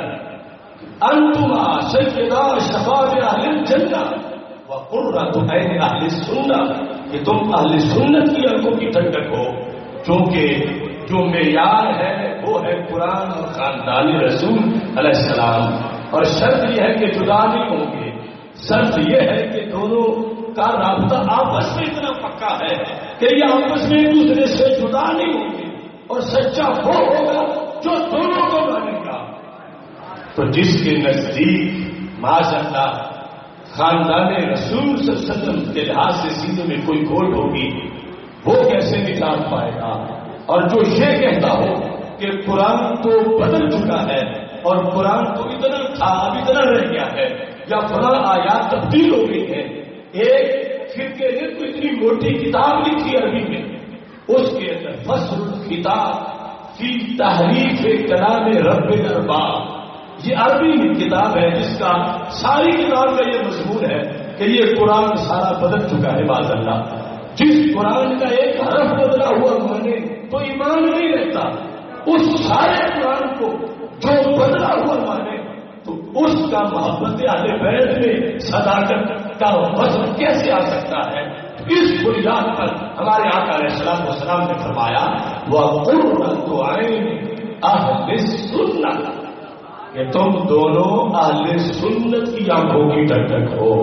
انتما سیدا شباب اہل الجنہ وقرۃ عین اہل السنہ، کہ تم اہل سنت کی آنکھوں کی ٹھنڈک ہو، کیونکہ جو معیار ہے وہ ہے قرآن اور خاندان رسول علیہ السلام، اور شرط یہ ہے کہ جدا نہیں ہوں گے، شرط یہ ہے کہ دونوں کا رابطہ آپس میں اتنا پکا ہے کہ یہ آپس میں ایک دوسرے سے جدا نہیں ہوں گے، اور سچا وہ ہوگا جو دونوں کو مانے گا۔ تو جس کے نزدیک معاذ اللہ خاندان رسول صلی اللہ علیہ وسلم کے لحاظ سے سینے میں کوئی کھوٹ ہوگی وہ کیسے نجات پائے گا؟ اور جو یہ کہتا ہو کہ قرآن تو بدل چکا ہے اور قرآن تو اتنا تھا اب اتنا رہ گیا ہے، یا فلاں آیات تبدیل ہو گئی ہے، ایک فرقے نے تو اتنی موٹی کتاب لکھی عربی میں، اس کے اندر فصل الخطاب فی تحریف کلام رب الارباب، یہ عربی کتاب ہے جس کا ساری کتاب کا یہ مضمون ہے کہ یہ قرآن سارا بدل چکا ہے معاذ اللہ۔ جس قرآن کا ایک حرف بدلا ہوا مانے تو ایمان نہیں رہتا، اس سارے قرآن کو جو بدلا ہوا مانے تو اس کا محبت اہل بیت میں صداقت کا وزن کیسے آ سکتا ہے؟ اس بنیاد پر ہمارے آقا علیہ السلام والسلام نے فرمایا وَقُرَّةُ عَيْنٍ أَهْلِ السُّنَّةِ، کہ تم دونوں اہل سنت کی آنکھوں کی ٹھنڈک ہو۔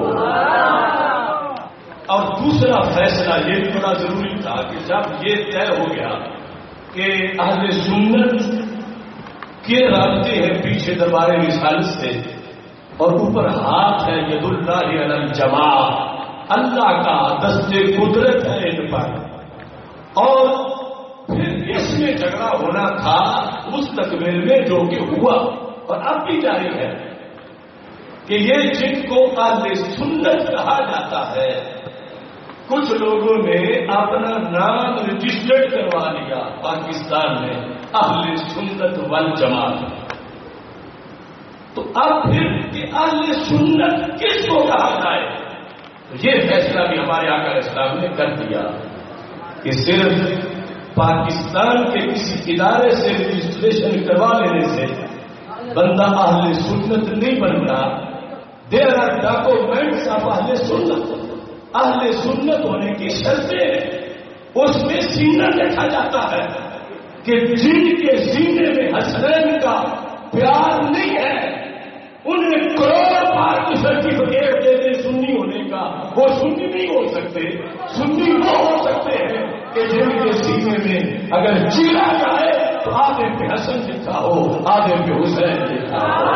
اور دوسرا فیصلہ یہ بھی بڑا ضروری تھا کہ جب یہ طے ہو گیا کہ اہل سنت کے رابطے ہیں پیچھے دربار رسالت سے، اور اوپر ہاتھ ہے ید اللہ علی الجماع، اللہ کا دست قدرت ہے ان پر، اور پھر اس میں جھگڑا ہونا تھا مستقبل میں جو کہ ہوا اور اب بھی جاری ہے کہ یہ جن کو اہل سنت کہا جاتا ہے، کچھ لوگوں نے اپنا نام رجسٹرڈ کروا لیا پاکستان میں اہل سنت والجماعت، تو اب پھر کہ اہل سنت کس کو کہا جائے؟ تو یہ فیصلہ بھی ہمارے آقا علیہ السلام نے کر دیا کہ صرف پاکستان کے کسی ادارے سے رجسٹریشن کروا لینے سے بندہ اہل سنت نہیں بنتا، دیر آر ڈاکومنٹس آف اہل سنت، اہل سنت ہونے کی شرطیں اس میں سینہ دیکھا جاتا ہے کہ جن کے سینے میں حسنین کا پیار نہیں ہے انہیں کروڑ بار کی سرٹیفکیٹ دے دے سنی ہونے کا، وہ سنی نہیں ہو سکتے، سنی وہ ہو سکتے ہیں کہ جن کے سینے میں اگر چیرا جائے تو آدھے پہ حسن لکھا ہو، آدھے پہ حسین لکھا ہو.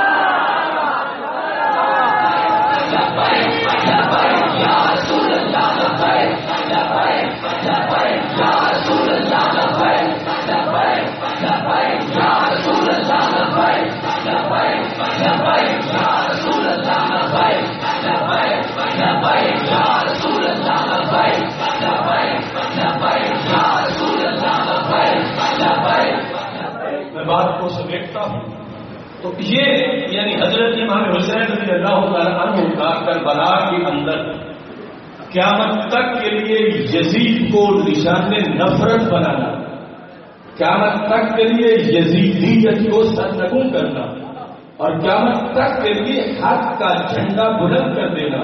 میں بات کو سمیٹتا ہوں تو یہ یعنی حضرت امام حسین رضی اللہ تعالیٰ عنہ کا کربلا کے اندر قیامت تک کے لیے یزید کو نشان نفرت بنانا، قیامت تک کے لیے یزیدیت کو سرنگوں کرنا اور قیامت تک کے لیے حق کا جھنڈا بلند کر دینا،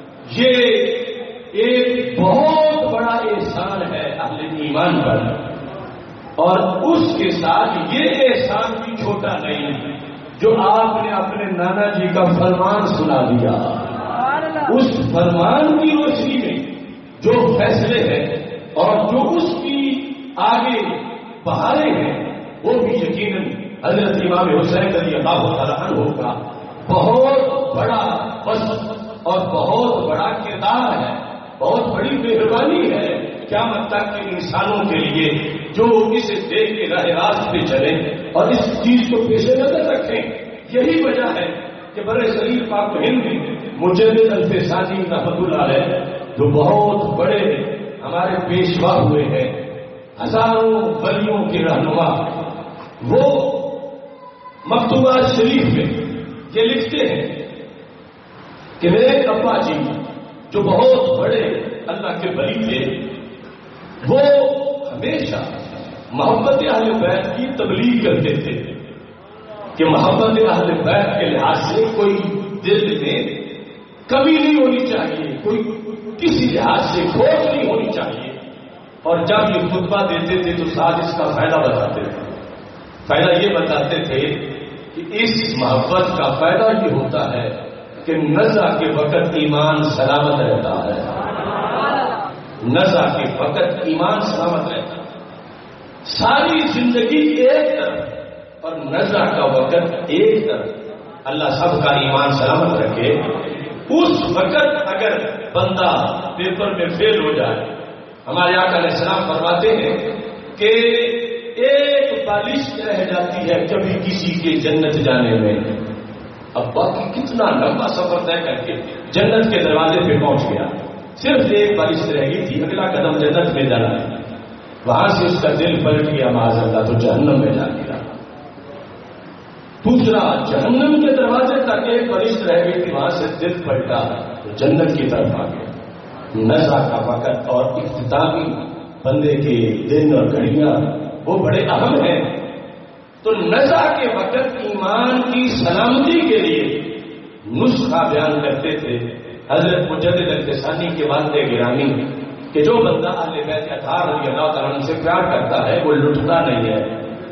یہ ایک بہت بڑا احسان ہے اہل ایمان پر. اور اس کے ساتھ یہ احسان بھی چھوٹا نہیں جو آپ نے اپنے نانا جی کا فرمان سنا دیا. اس فرمان کی روشنی میں جو فیصلے ہیں اور جو اس کی آگے بہاریں ہیں وہ بھی یقیناً حضرت امام حسین رضی اللہ تعالیٰ عنہ کا بہت بڑا فضل اور بہت بڑا کردار ہے، بہت بڑی مہربانی ہے قیامت تک کے انسانوں کے لیے جو اسے دیکھ کے راہ راست پہ چلیں اور اس چیز کو پیش نظر رکھیں. یہی وجہ ہے کہ برے صغیر پاک و ہند میں مجدد الفسانی رحمۃ اللہ علیہ جو بہت بڑے ہمارے پیشوا ہوئے ہیں، ہزاروں ولیوں کے رہنما، وہ مکتوبات شریف میں یہ لکھتے ہیں کہ میرے ابا جی جو بہت بڑے اللہ کے ولی تھے، وہ ہمیشہ محبت اہل بیت کی تبلیغ کرتے تھے کہ محبت اہل بیت کے لحاظ سے کوئی دل میں کمی نہیں ہونی چاہیے، کوئی کسی لحاظ سے کھوٹ نہیں ہونی چاہیے. اور جب یہ خطبہ دیتے تھے تو ساتھ اس کا فائدہ بتاتے تھے. فائدہ یہ بتاتے تھے کہ اس محبت کا فائدہ یہ ہوتا ہے کہ نزع کے وقت ایمان سلامت رہتا ہے، نزع کے وقت ایمان سلامت رہتا ہے. ساری زندگی ایک طرف اور نزع کا وقت ایک طرف. اللہ سب کا ایمان سلامت رکھے. اس وقت اگر بندہ پیپر میں فیل ہو جائے، ہمارے آقا علیہ السلام فرماتے ہیں کہ ایک بالشت رہ جاتی ہے کبھی کسی کے جنت جانے میں. اب باقی کتنا لمبا سفر طے کر کے جنت کے دروازے پہ پہنچ گیا، صرف ایک بالشت رہ گئی تھی، اگلا قدم جنت میں جانا ہے. وہاں سے اس کا دل پلٹ گیا معاذ اللہ تو جہنم میں جا گیا. دوسرا جہنم کے دروازے تک ایک بالشت رہ گئی تھی، وہاں سے دل پلٹا تو جنت کی طرف آ گیا. نزع کا وقت اور اختتامی بندے کے دن اور گھڑیاں وہ بڑے اہم ہیں. تو نزع کے وقت ایمان کی سلامتی کے لیے نسخہ بیان کرتے تھے حضرت مجدد الفسانی کے والد گرامی کہ جو بندہ اہل بیت اطہار رضی اللہ تعالیٰ عنہ سے پیار کرتا ہے وہ لٹتا نہیں ہے،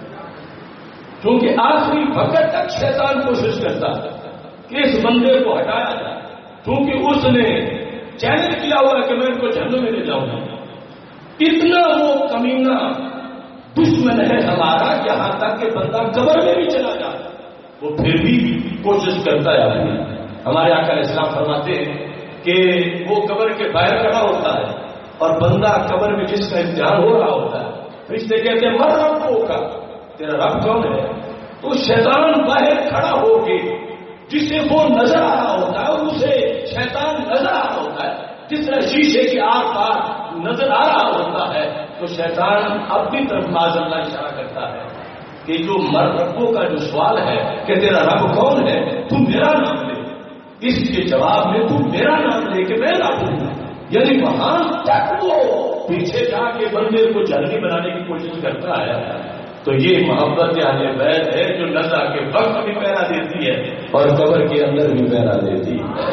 کیونکہ آخری وقت تک شیطان کوشش کرتا ہے کہ اس بندے کو ہٹایا جائے، کیونکہ اس نے چیلنج کیا ہوا ہے کہ میں ان کو جہنم میں لے جاؤں گا. اتنا وہ کمینہ دشمن ہے ہمارا، یہاں تک کہ بندہ قبر میں بھی چلا جائے وہ پھر بھی کوشش کرتا ہے اپنی. ہمارے آقا علیہ السلام فرماتے ہیں کہ وہ قبر کے باہر کھڑا ہوتا ہے اور بندہ قبر میں جس کا امتحان ہو رہا ہوتا ہے، فرشتے کہتے ہیں مر ربوں کا، تیرا رب کون ہے؟ تو شیطان باہر کھڑا ہو کے جسے وہ نظر آ رہا ہوتا ہے اور اسے شیطان نظر آ رہا ہوتا ہے، جس طرح شیشے کے آر پار نظر آ رہا ہوتا ہے تو شیطان اپنی طرف معاذ اللہ اشارہ کرتا ہے کہ جو مر ربوں کا جو سوال ہے کہ تیرا رب کون ہے، تم میرا نام لے، اس کے جواب میں تم میرا نام لے کے میں رب ہوں. یعنی وہاں تک وہ پیچھے جا کے بندے کو جلدی بنانے کی کوشش کرتا ہے. تو یہ محبت اہل بیت ہے جو نزع کے وقت بھی پہرا دیتی ہے اور قبر کے اندر بھی پہرا دیتی ہے.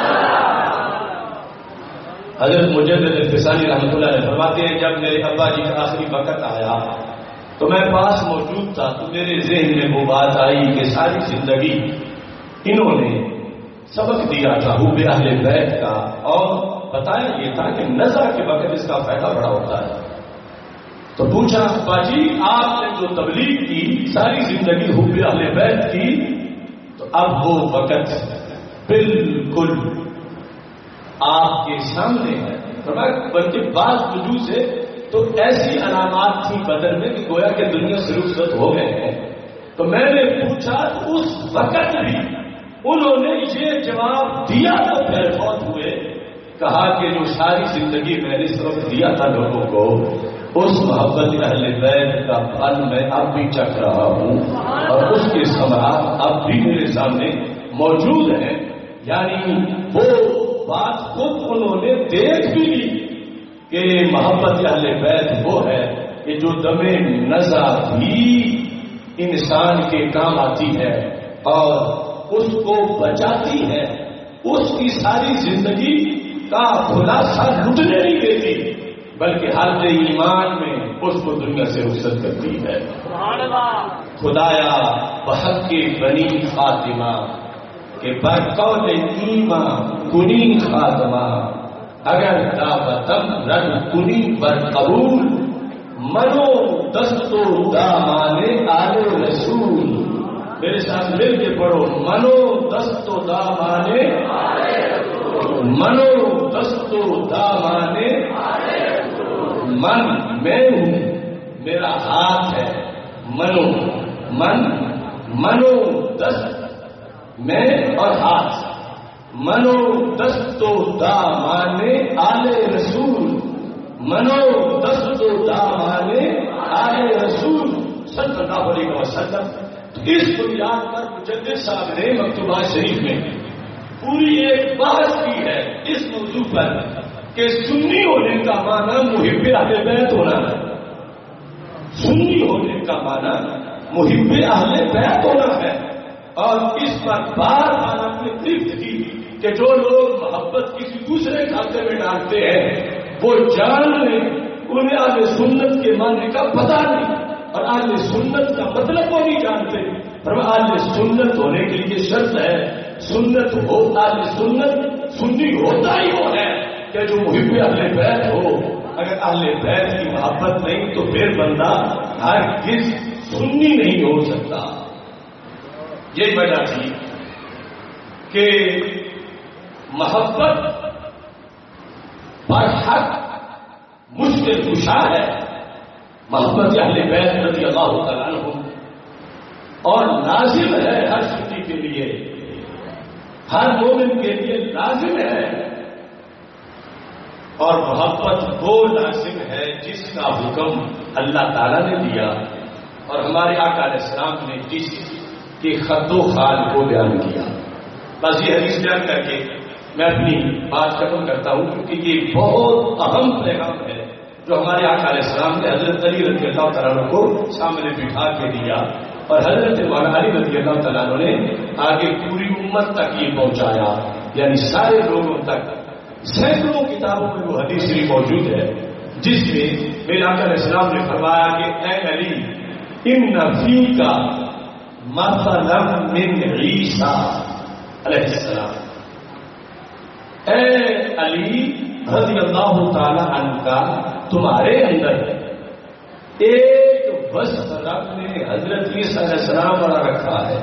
حضرت مجدد الفسانی رحمۃ اللہ علیہ فرماتے ہیں جب میرے ابا جی کا آخری وقت آیا تو میں پاس موجود تھا تو میرے ذہن میں وہ بات آئی کہ ساری زندگی انہوں نے سبق دیا تھا حب اہل بیت کا اور بتایا یہ تھا کہ نزع کے وقت اس کا فائدہ بڑا ہوتا ہے. تو پوچھا ابا جی آپ نے جو تبلیغ کی ساری زندگی حب اہل بیت کی، تو اب وہ وقت بالکل آپ کے سامنے ہے، بلکہ بعض وجوہ سے تو ایسی علامات تھی بدن میں کہ گویا کہ دنیا سے رخصت ہو گئے ہیں۔ تو میں نے پوچھا تو اس وقت بھی انہوں نے یہ جواب دیا تو پھر فوت ہوئے، کہا کہ جو ساری زندگی میں نے اس وقت دیا تھا لوگوں کو، اس محبت اہل بیت کا پھل میں اب بھی چکھ رہا ہوں اور اس کے ثمرات اب بھی میرے سامنے موجود ہیں۔ یعنی وہ بات خود انہوں نے دیکھ بھی لی کہ محبت اہل بیت وہ ہے کہ جو دم نزع بھی انسان کے کام آتی ہے اور اس کو بچاتی ہے، اس کی ساری زندگی کا خلاصہ لٹنے نہیں دیتی، بلکہ حالت ایمان میں اس کو دنیا سے رخصت کرتی ہے۔ خدایا بحق کے بنی فاطمہ کہ برقول ایمان کنی خاتمہ، اگر دعوتم رد کنی بر قبول، منو دستو دامان آل رسول۔ میرے ساتھ مل کے پڑھو، منو دستو دامان، منو دستو دامان، من میں ہوں میرا ہاتھ ہے، منو من منو دست میں اور ہاتھ، منو دستو دامان آل رسول، منو دستو دامان آل رسول صلی اللہ علیہ وسلم۔ اس بنیاد پر مجدد صاحب نے مکتوبات شریف میں پوری ایک بحث کی ہے اس موضوع پر کہ سنی ہونے کا معنی محب اہل بیت ہونا ہے، سنی ہونے کا معنی محب اہل بیت ہونا ہے، اور اس پر بار بار ہم نے ترک کی کہ جو لوگ محبت کسی دوسرے کھاتے میں ڈالتے ہیں وہ جان لیں انہیں اہل سنت کے معنی کا پتہ نہیں، اور اہل سنت کا مطلب وہ نہیں جانتے۔ پر اہل سنت ہونے کے لیے شرط ہے، سنت ہو اہل سنت سنی ہوتا ہی وہ ہے کہ جو محب اہل بیت ہو۔ اگر اہل بیت کی محبت نہیں تو پھر بندہ ہرگز سنی نہیں ہو سکتا۔ یہ وجہ تھی کہ محبت برحق مشکل کشا ہے، محبت اہل بیت رضی اللہ تعالیٰ عنہ، اور لازم ہے ہر سنی کے لیے، ہر مومن کے لیے لازم ہے، اور محبت وہ لازم ہے جس کا حکم اللہ تعالیٰ نے دیا اور ہمارے آقا علیہ السلام نے جس کے خط و خال کو بیان کیا۔ بس یہ حدیث بیان کر کے میں اپنی بات ختم کرتا ہوں، کیونکہ یہ بہت اہم پیغام ہے جو ہمارے آقا علیہ السلام نے حضرت علی رضی اللہ تعالیٰ عنہ کو سامنے بٹھا کے دیا، اور حضرت مولانا علی رضی اللہ تعالیٰ عنہ نے آگے پوری امت تک یہ پہنچایا، یعنی سارے لوگوں تک۔ سینکڑوں کتابوں میں وہ حدیث شریف موجود ہے جس میں میرے آقا علیہ السلام نے فرمایا کہ اے علی ان فیک مثلا من عیسیٰ علیہ السلام، اے علی رضی اللہ تعالی عنہ کا تمہارے اندر ایک وصف رب نے حضرت عیسیٰ علیہ السلام والا رکھا ہے۔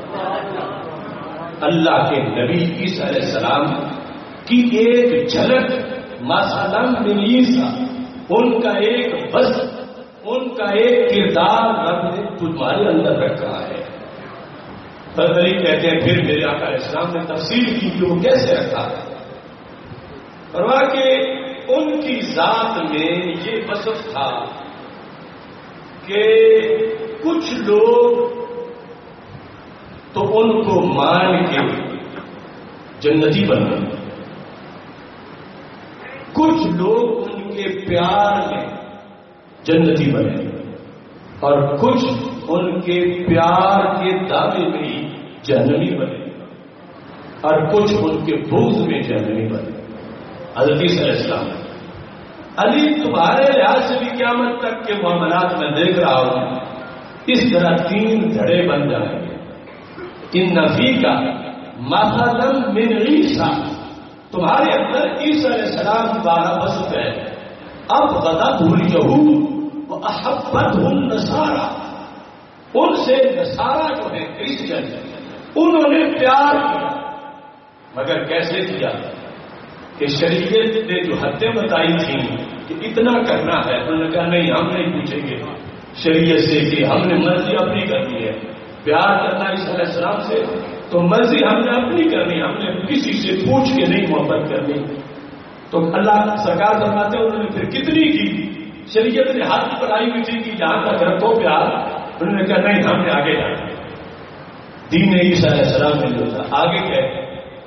اللہ کے نبی عیسیٰ علیہ السلام کی ایک جھلک، مثلا من عیسیٰ، ان کا ایک وصف، ان کا ایک کردار رب نے تمہارے اندر رکھا ہے۔ بدری کہتے ہیں پھر میرے آقا علیہ السلام نے تفصیل کی کہ وہ کیسے رکھا ہے، فرما کہ ان کی ذات میں یہ وصف تھا کہ کچھ لوگ تو ان کو مان کے جنتی بن گئے، کچھ لوگ ان کے پیار میں جنتی بنے، اور کچھ ان کے پیار کے دعوے میں ہی جہنمی بنے، اور کچھ ان کے بغض میں جہنمی بنے۔ حضرت عیسیٰ علیہ السلام، علی تمہارے لحاظ سے بھی قیامت تک کے معاملات میں دیکھ رہا ہوں اس طرح تین دھڑے بن جائیں گے۔ ان نفی کا مثلا من عیسیٰ، تمہارے اندر عیسیٰ علیہ السلام والا وصف ہے، اب غضب یہود وَأَحَبَّتْهُ النَّصَارَى، ان سے نصارہ جو ہے کرسچن، انہوں نے پیار کیا، مگر کیسے کیا کہ شریعت نے جو حدیں بتائی تھیں کہ اتنا کرنا ہے، انہوں نے کہا نہیں ہم نہیں پوچھیں گے شریعت سے کہ ہم نے مرضی اپنی کرنی ہے، پیار کرنا عیسیٰ علیہ السلام سے تو مرضی ہم نے اپنی کرنی، ہم نے کسی سے پوچھ کے نہیں محبت کرنی۔ تو اللہ سرکار فرماتے ہیں انہوں نے پھر کتنی کی، شریعت نے ہاتھ پڑھائی ہوئی تھی کہ یہاں تک رکھو پیار، انہوں نے کہا نہیں ہم نے آگے جانا، دین عیسیٰ علیہ السلام نے جو تھا آگے گئے،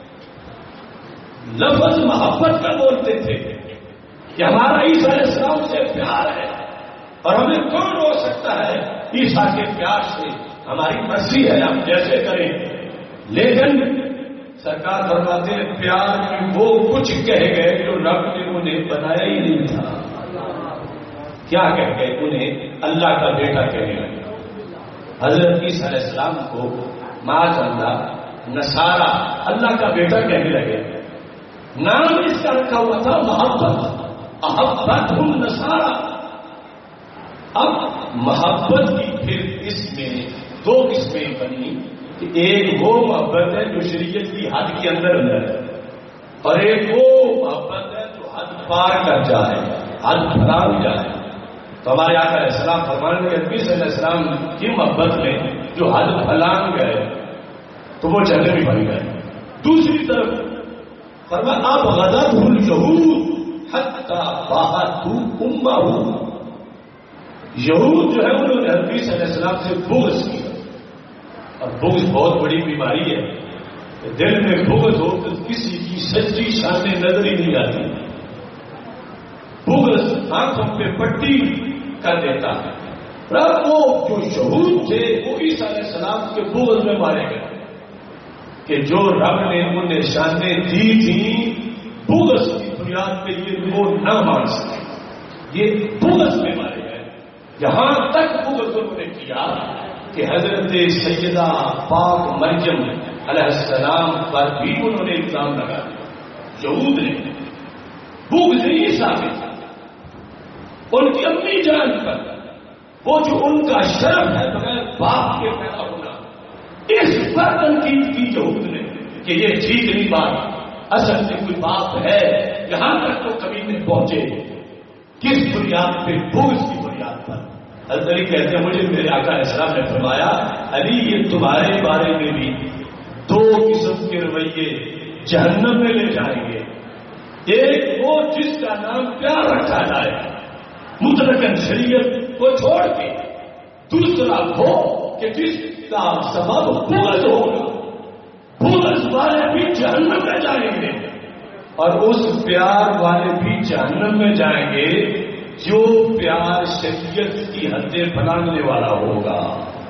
لفظ محبت کا بولتے تھے کہ ہمارا عیسیٰ علیہ السلام سے پیار ہے، اور ہمیں کون روک سکتا ہے عیسیٰ کے پیار سے، ہماری مرضی ہے ہم جیسے کریں۔ لیکن سرکار فرماتے ہیں پیار میں وہ کچھ کہہ گئے جو رب نے انہیں بنایا ہی نہیں تھا۔ کیا کہہ گئے؟ انہیں اللہ کا بیٹا کہنے لگے۔ حضرت عیسیٰ علیہ السلام کو معاذ اللہ نصارہ اللہ کا بیٹا کہنے لگے، نام اس کا رکھا ہوا تھا محبت، احبت النصارى۔ اب محبت کی پھر اس میں دو قسمیں بنی کہ ایک وہ محبت ہے جو شریعت کی حد کے اندر ہے، اور ایک وہ محبت ہے جو حد پار کر جائے، حد پھیلا جائے۔ تو ہمارے آقا علیہ السلام فرمان میں نبی صلی اللہ علیہ وسلم کی محبت میں جو حد پھیلان گئے تو وہ جہنمی بن گئے۔ دوسری طرف فرمایا اب غدت الجہود حتی باہتو امہ، یہود جو ہے انہوں نے نبی صلی اللہ علیہ وسلم سے بغض کیا، اور بغض بہت بڑی بیماری ہے، دل میں بغض ہو تو کسی کی سچی شان نظر ہی نہیں آتی، بغض آنکھوں پہ پٹی کر دیتا ہے۔ رب وہ جو شہود تھے وہ عیسیٰ علیہ السلام کے بغض میں مارے گئے کہ جو رب نے انہیں شانیں دی تھیں بغض کی بنیاد پہ یہ وہ نہ مان سکے، یہ بغض میں مارے گئے۔ یہاں تک بغض انہوں نے کیا کہ حضرت سیدہ پاک مریم علیہ السلام پر بھی انہوں نے الزام لگا دیا، یہود نے بغض عیسیٰ میں تھا، ان کی اپنی جان پر، وہ جو ان کا شرف ہے بغیر باپ کے پیدا ہونا، اس پر تنقید کی یہود نے کہ یہ ٹھیک نہیں بات، اصل میں کوئی باپ ہے، یہاں تک تو کبھی نہیں پہنچے۔ کس بنیاد پہ؟ بغض کی بنیاد پر۔ حضرت علی کہتے ہیں مجھے میرے آقا علیہ السلام نے فرمایا علی یہ تمہارے بارے میں بھی دو قسم کے رویے جہنم میں لے جائیں گے، ایک وہ جس کا نام پیار رکھا جائے مطلقاً شریعت کو چھوڑ کے، دوسرا وہ کہ جس کا سبب بغض ہوگا، بغض والے بھی جہنم میں جائیں گے، اور اس پیار والے بھی جہنم میں جائیں گے جو پیار شریعت کی حدیں پھیلانے والا ہوگا،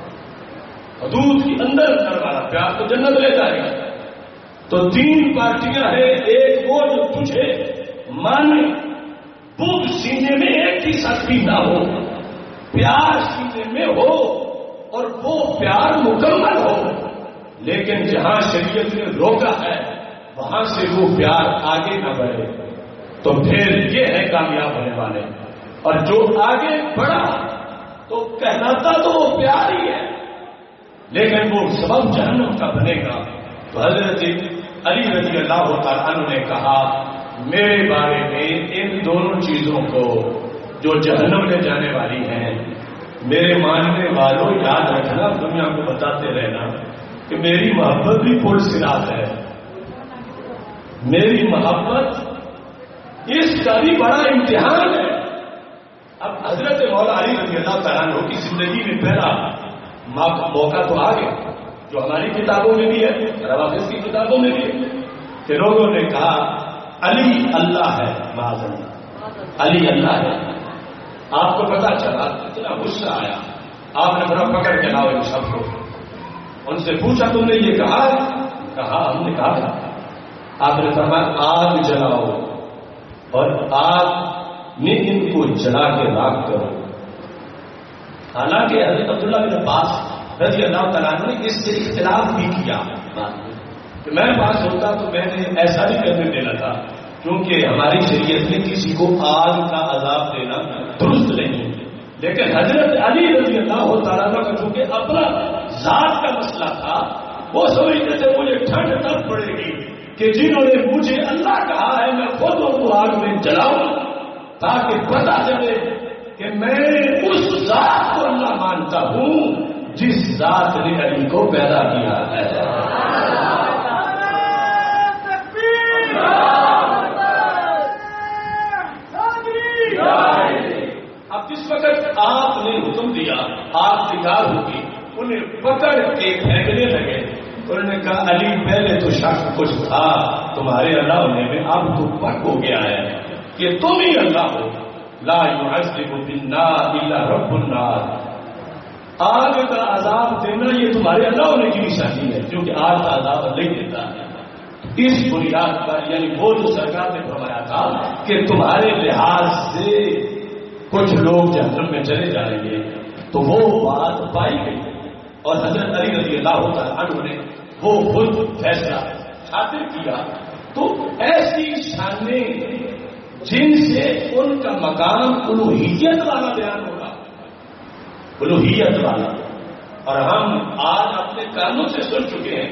حدود کے اندر اندر والا پیار تو جنت لے جائے گا۔ تو تین پارٹیاں ہیں، ایک وہ جو تجھے مانے، بغض سینے میں ایک ہی ساتھ بھی نہ ہو، پیار سینے میں ہو اور وہ پیار مکمل ہو، لیکن جہاں شریعت نے روکا ہے وہاں سے وہ پیار آگے نہ بڑھے، تو پھر یہ ہے کامیاب ہونے والے۔ اور جو آگے بڑھا تو کہلاتا تو وہ پیار ہی ہے، لیکن وہ سبب جہنم کا بنے گا۔ تو حضرت علی رضی اللہ تعالیٰ عنہ نے کہا میرے بارے میں ان دونوں چیزوں کو جو جہنم لے جانے والی ہیں، میرے ماننے والوں یاد رکھنا، دنیا کو بتاتے رہنا کہ میری محبت بھی پل صراط ہے، میری محبت اس کا بھی بڑا امتحان ہے۔ اب حضرت مولا علی رضی اللہ تعالیٰ عنہ کی زندگی میں پہلا موقع تو آ گیا جو ہماری کتابوں میں بھی ہے، روافظ کی کتابوں میں بھی ہے، کہ لوگوں نے کہا علی اللہ ہے، معاذ اللہ علی اللہ ہے۔ آپ کو پتا چلا، اتنا غصہ آیا، آپ نے بڑا پکڑ کے لاؤ ان سب کو، ان سے پوچھا تم نے یہ کہا؟ کہا ہم نے کہا۔ آپ نے فرمایا آگ جلاؤ اور آگ نے ان کو جلا کے راکھ کرو۔ حالانکہ حضرت عبداللہ بن عباس رضی اللہ تعالیٰ نے اس سے اختلاف بھی کیا کہ میں پاس ہوتا تو میں نے ایسا نہیں کرنے دینا تھا، کیونکہ ہماری شریعت میں کسی کو آگ کا عذاب دینا درست نہیں، لیکن حضرت علی رضی اللہ تعالیٰ کا چونکہ اپنا ذات کا مسئلہ تھا، وہ سمجھتے تھے مجھے ٹھنڈ تب پڑے گی کہ جنہوں نے مجھے اللہ کہا ہے میں خود ان کو آگ میں جلاؤں، تاکہ پتہ چلے کہ میں اس ذات کو اللہ مانتا ہوں جس ذات نے علی کو پیدا کیا ہے۔ اب جس وقت آپ نے حکم دیا آپ تیار ہوگی، انہیں پکڑ کے پھینکنے لگے۔ انہوں نے کہا علی پہلے تو شک کچھ تھا تمہارے اللہ ہونے میں، اب تو پک ہو گیا ہے کہ تم ہی اللہ ہو۔ لا يعذب بالنار الا رب النار، آگ کا عذاب دینا یہ تمہارے اللہ ہونے کی نشانی ہے، کیونکہ آگ کا عذاب نہیں دیتا ہے۔ اس بنیاد پر یعنی وہ جو سرکار نے فرمایا تھا کہ تمہارے لحاظ سے کچھ لوگ جہنم میں چلے جائیں گے، تو وہ بات پائی گئی اور حضرت علی رضی اللہ تعالیٰ عنہ نے وہ خود فیصلہ صادر کیا۔ تو ایسی شانیں جن سے ان کا مقام الوہیت والا بیان ہوگا، الوہیت والا، اور ہم آج اپنے کانوں سے سن چکے ہیں،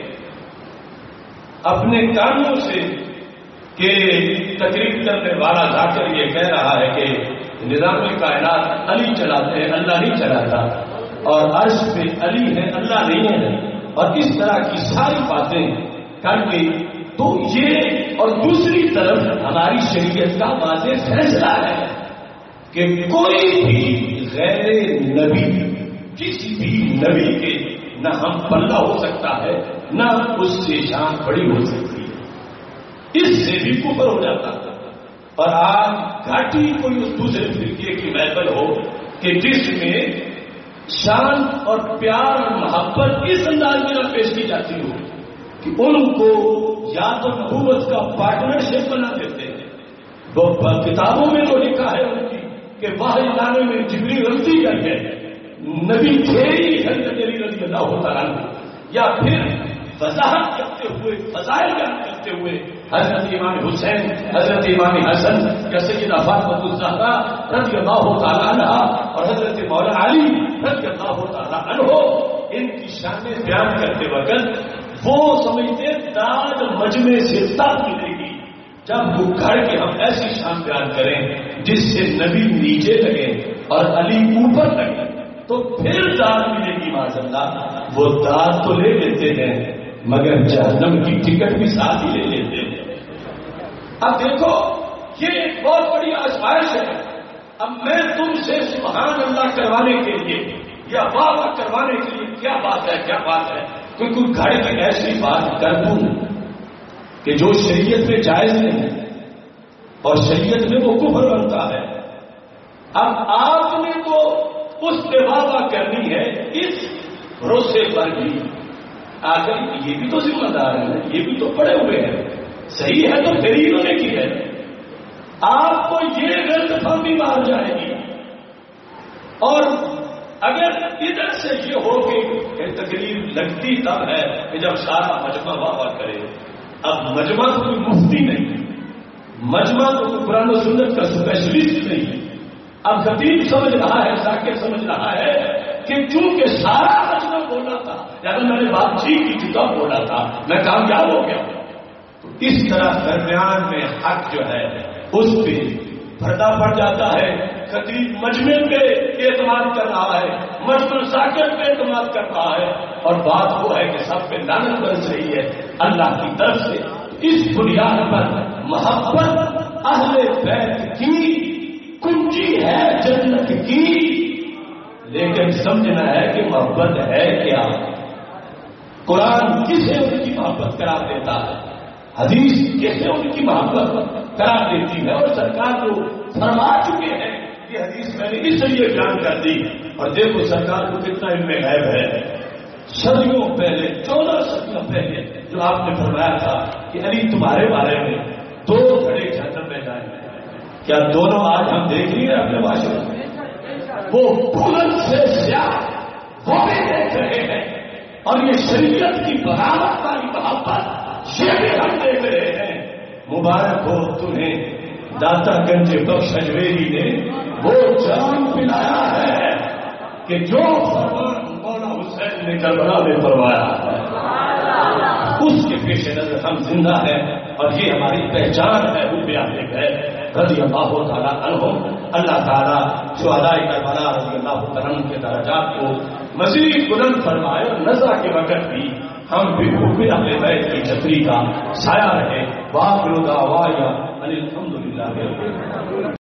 اپنے کانوں سے کہ تقریر کرنے والا جا کر یہ کہہ رہا ہے کہ نظام کائنات علی چلاتے ہیں، اللہ نہیں چلاتا، اور عرش پہ علی ہے اللہ نہیں ہے، اور اس طرح کی ساری باتیں کر کے تو یہ، اور دوسری طرف ہماری شریعت کا واضح فیصلہ ہے کہ کوئی بھی غیر نبی کسی بھی نبی کے نہ ہم پلہ ہو سکتا ہے نہ اس سے شان بڑی ہو سکتی ہے، اس سے بھی کفر ہو جاتا ہے۔ اور آج گھاٹی کوئی اس دوسرے فرقے کی محفل ہو کہ جس میں شان اور پیار اور محبت اس انداز میں نہ پیش کی جاتی ہو کہ ان کو یا تو نبوت کا پارٹنرشپ بنا دیتے ہیں، وہ کتابوں میں تو لکھا ہے ان کی کہ وحی لانے میں جبریل غلطی کر کے نبی تھے ہی حضرت علی رضی اللہ تعالیٰ عنہ، یا پھر وضاحت کرتے ہوئے فضائل بیان کرتے ہوئے حضرت امام حسین، حضرت امام حسن یا سیدہ فاطمہ الزہرا رضی اللہ تعالیٰ عنہ اور حضرت مولانا علی رضی اللہ تعالیٰ عنہ، ان کی شانیں بیان کرتے وقت وہ سمجھتے تاج مجمع سے تب ملے گی جب وہ گھڑ کے ہم ایسی شان بیان کریں جس سے نبی نیچے لگے اور علی اوپر لگے تو پھر داد ملے گی۔ معاذ اللہ وہ داد تو لے لیتے ہیں مگر جہنم کی ٹکٹ بھی ساتھ ہی لے لیتے ہیں۔ اب دیکھو یہ ایک بہت بڑی آزمائش ہے۔ اب میں تم سے سبحان اللہ کروانے کے لیے یا واہ واہ کروانے کے لیے کیا بات ہے کہ کوئی گھڑ کی ایسی بات کر دوں کہ جو شریعت میں جائز نہیں ہے اور شریعت میں وہ کفر بنتا ہے۔ اب آپ نے تو اس پہ واہ واہ کرنی ہے اس بھروسے پر بھی آگر یہ بھی تو ذمہ دار ہے، یہ بھی تو پڑے ہوئے ہیں، صحیح ہے تو پھر انہوں نے کی ہے۔ آپ کو یہ غلط فہمی مار جائے گی، اور اگر ادھر سے یہ ہو کہ تقریر لگتی تب ہے کہ جب سارا مجمع واہ واہ کرے۔ اب مجمع تو کوئی مفتی نہیں، مجمع تو کوئی قرآن و سنت کا اسپیشلسٹ نہیں۔ اب خطیب سمجھ رہا ہے، ذاکر سمجھ رہا ہے کہ چونکہ سارا مجمع بولا تھا یا میں نے بات ٹھیک کی چکا بولا تھا میں کامیاب ہو گیا، تو اس طرح درمیان میں حق جو ہے اس پہ پردہ پڑ جاتا ہے۔ خطیب مجمع پہ اعتماد کر رہا ہے، مجمع ذاکر پہ اعتماد کر رہا ہے، اور بات وہ ہے کہ سب پہ لعنت برس رہی ہے اللہ کی طرف سے۔ اس بنیاد پر محبت اہل بیت کی کنجی ہے جنت کی، لیکن سمجھنا ہے کہ محبت ہے کیا۔ قرآن کسے ان کی محبت قرار دیتا ہے، حدیث کسے ان کی محبت قرار دیتی ہے، اور سرکار کو فرما چکے ہیں۔ یہ حدیث میں نے اس لیے بیان کر دی، اور دیکھو سرکار کو کتنا علم غیب ہے۔ صدیوں پہلے 14 صدیوں پہلے جو آپ نے فرمایا تھا کہ علی تمہارے بارے میں 2 گھڑے جہنم میں جائیں گے، کیا دونوں آج ہم دیکھ رہے ہیں اپنے معاشرے میں؟ وہ بلند سے سیاہ وہ بھی دیکھ رہے ہیں، اور یہ شریعت کی بغاوت والی محبت یہ بھی ہم دیکھ رہے ہیں۔ مبارک ہو تمہیں داتا گنج بخش اجمیری نے وہ جام پلایا ہے کہ جو فرمان مولا حسین نے کربلا میں فرمایا ہے اس کے پیش نظر ہم زندہ ہیں اور یہ ہماری پہچان ہے وہ بیان ہے رضی اللہ تعالیٰ عنہم. اللہ تعالیٰ شہداء کربلا رضی اللہ عنہم کے درجات کو مزید بلند فرمائے اور نزا کے وقت بھی ہم بھی حب اہل بیت کی چھتری کا سایہ رہے. واخر دعوانا ان الحمد للہ.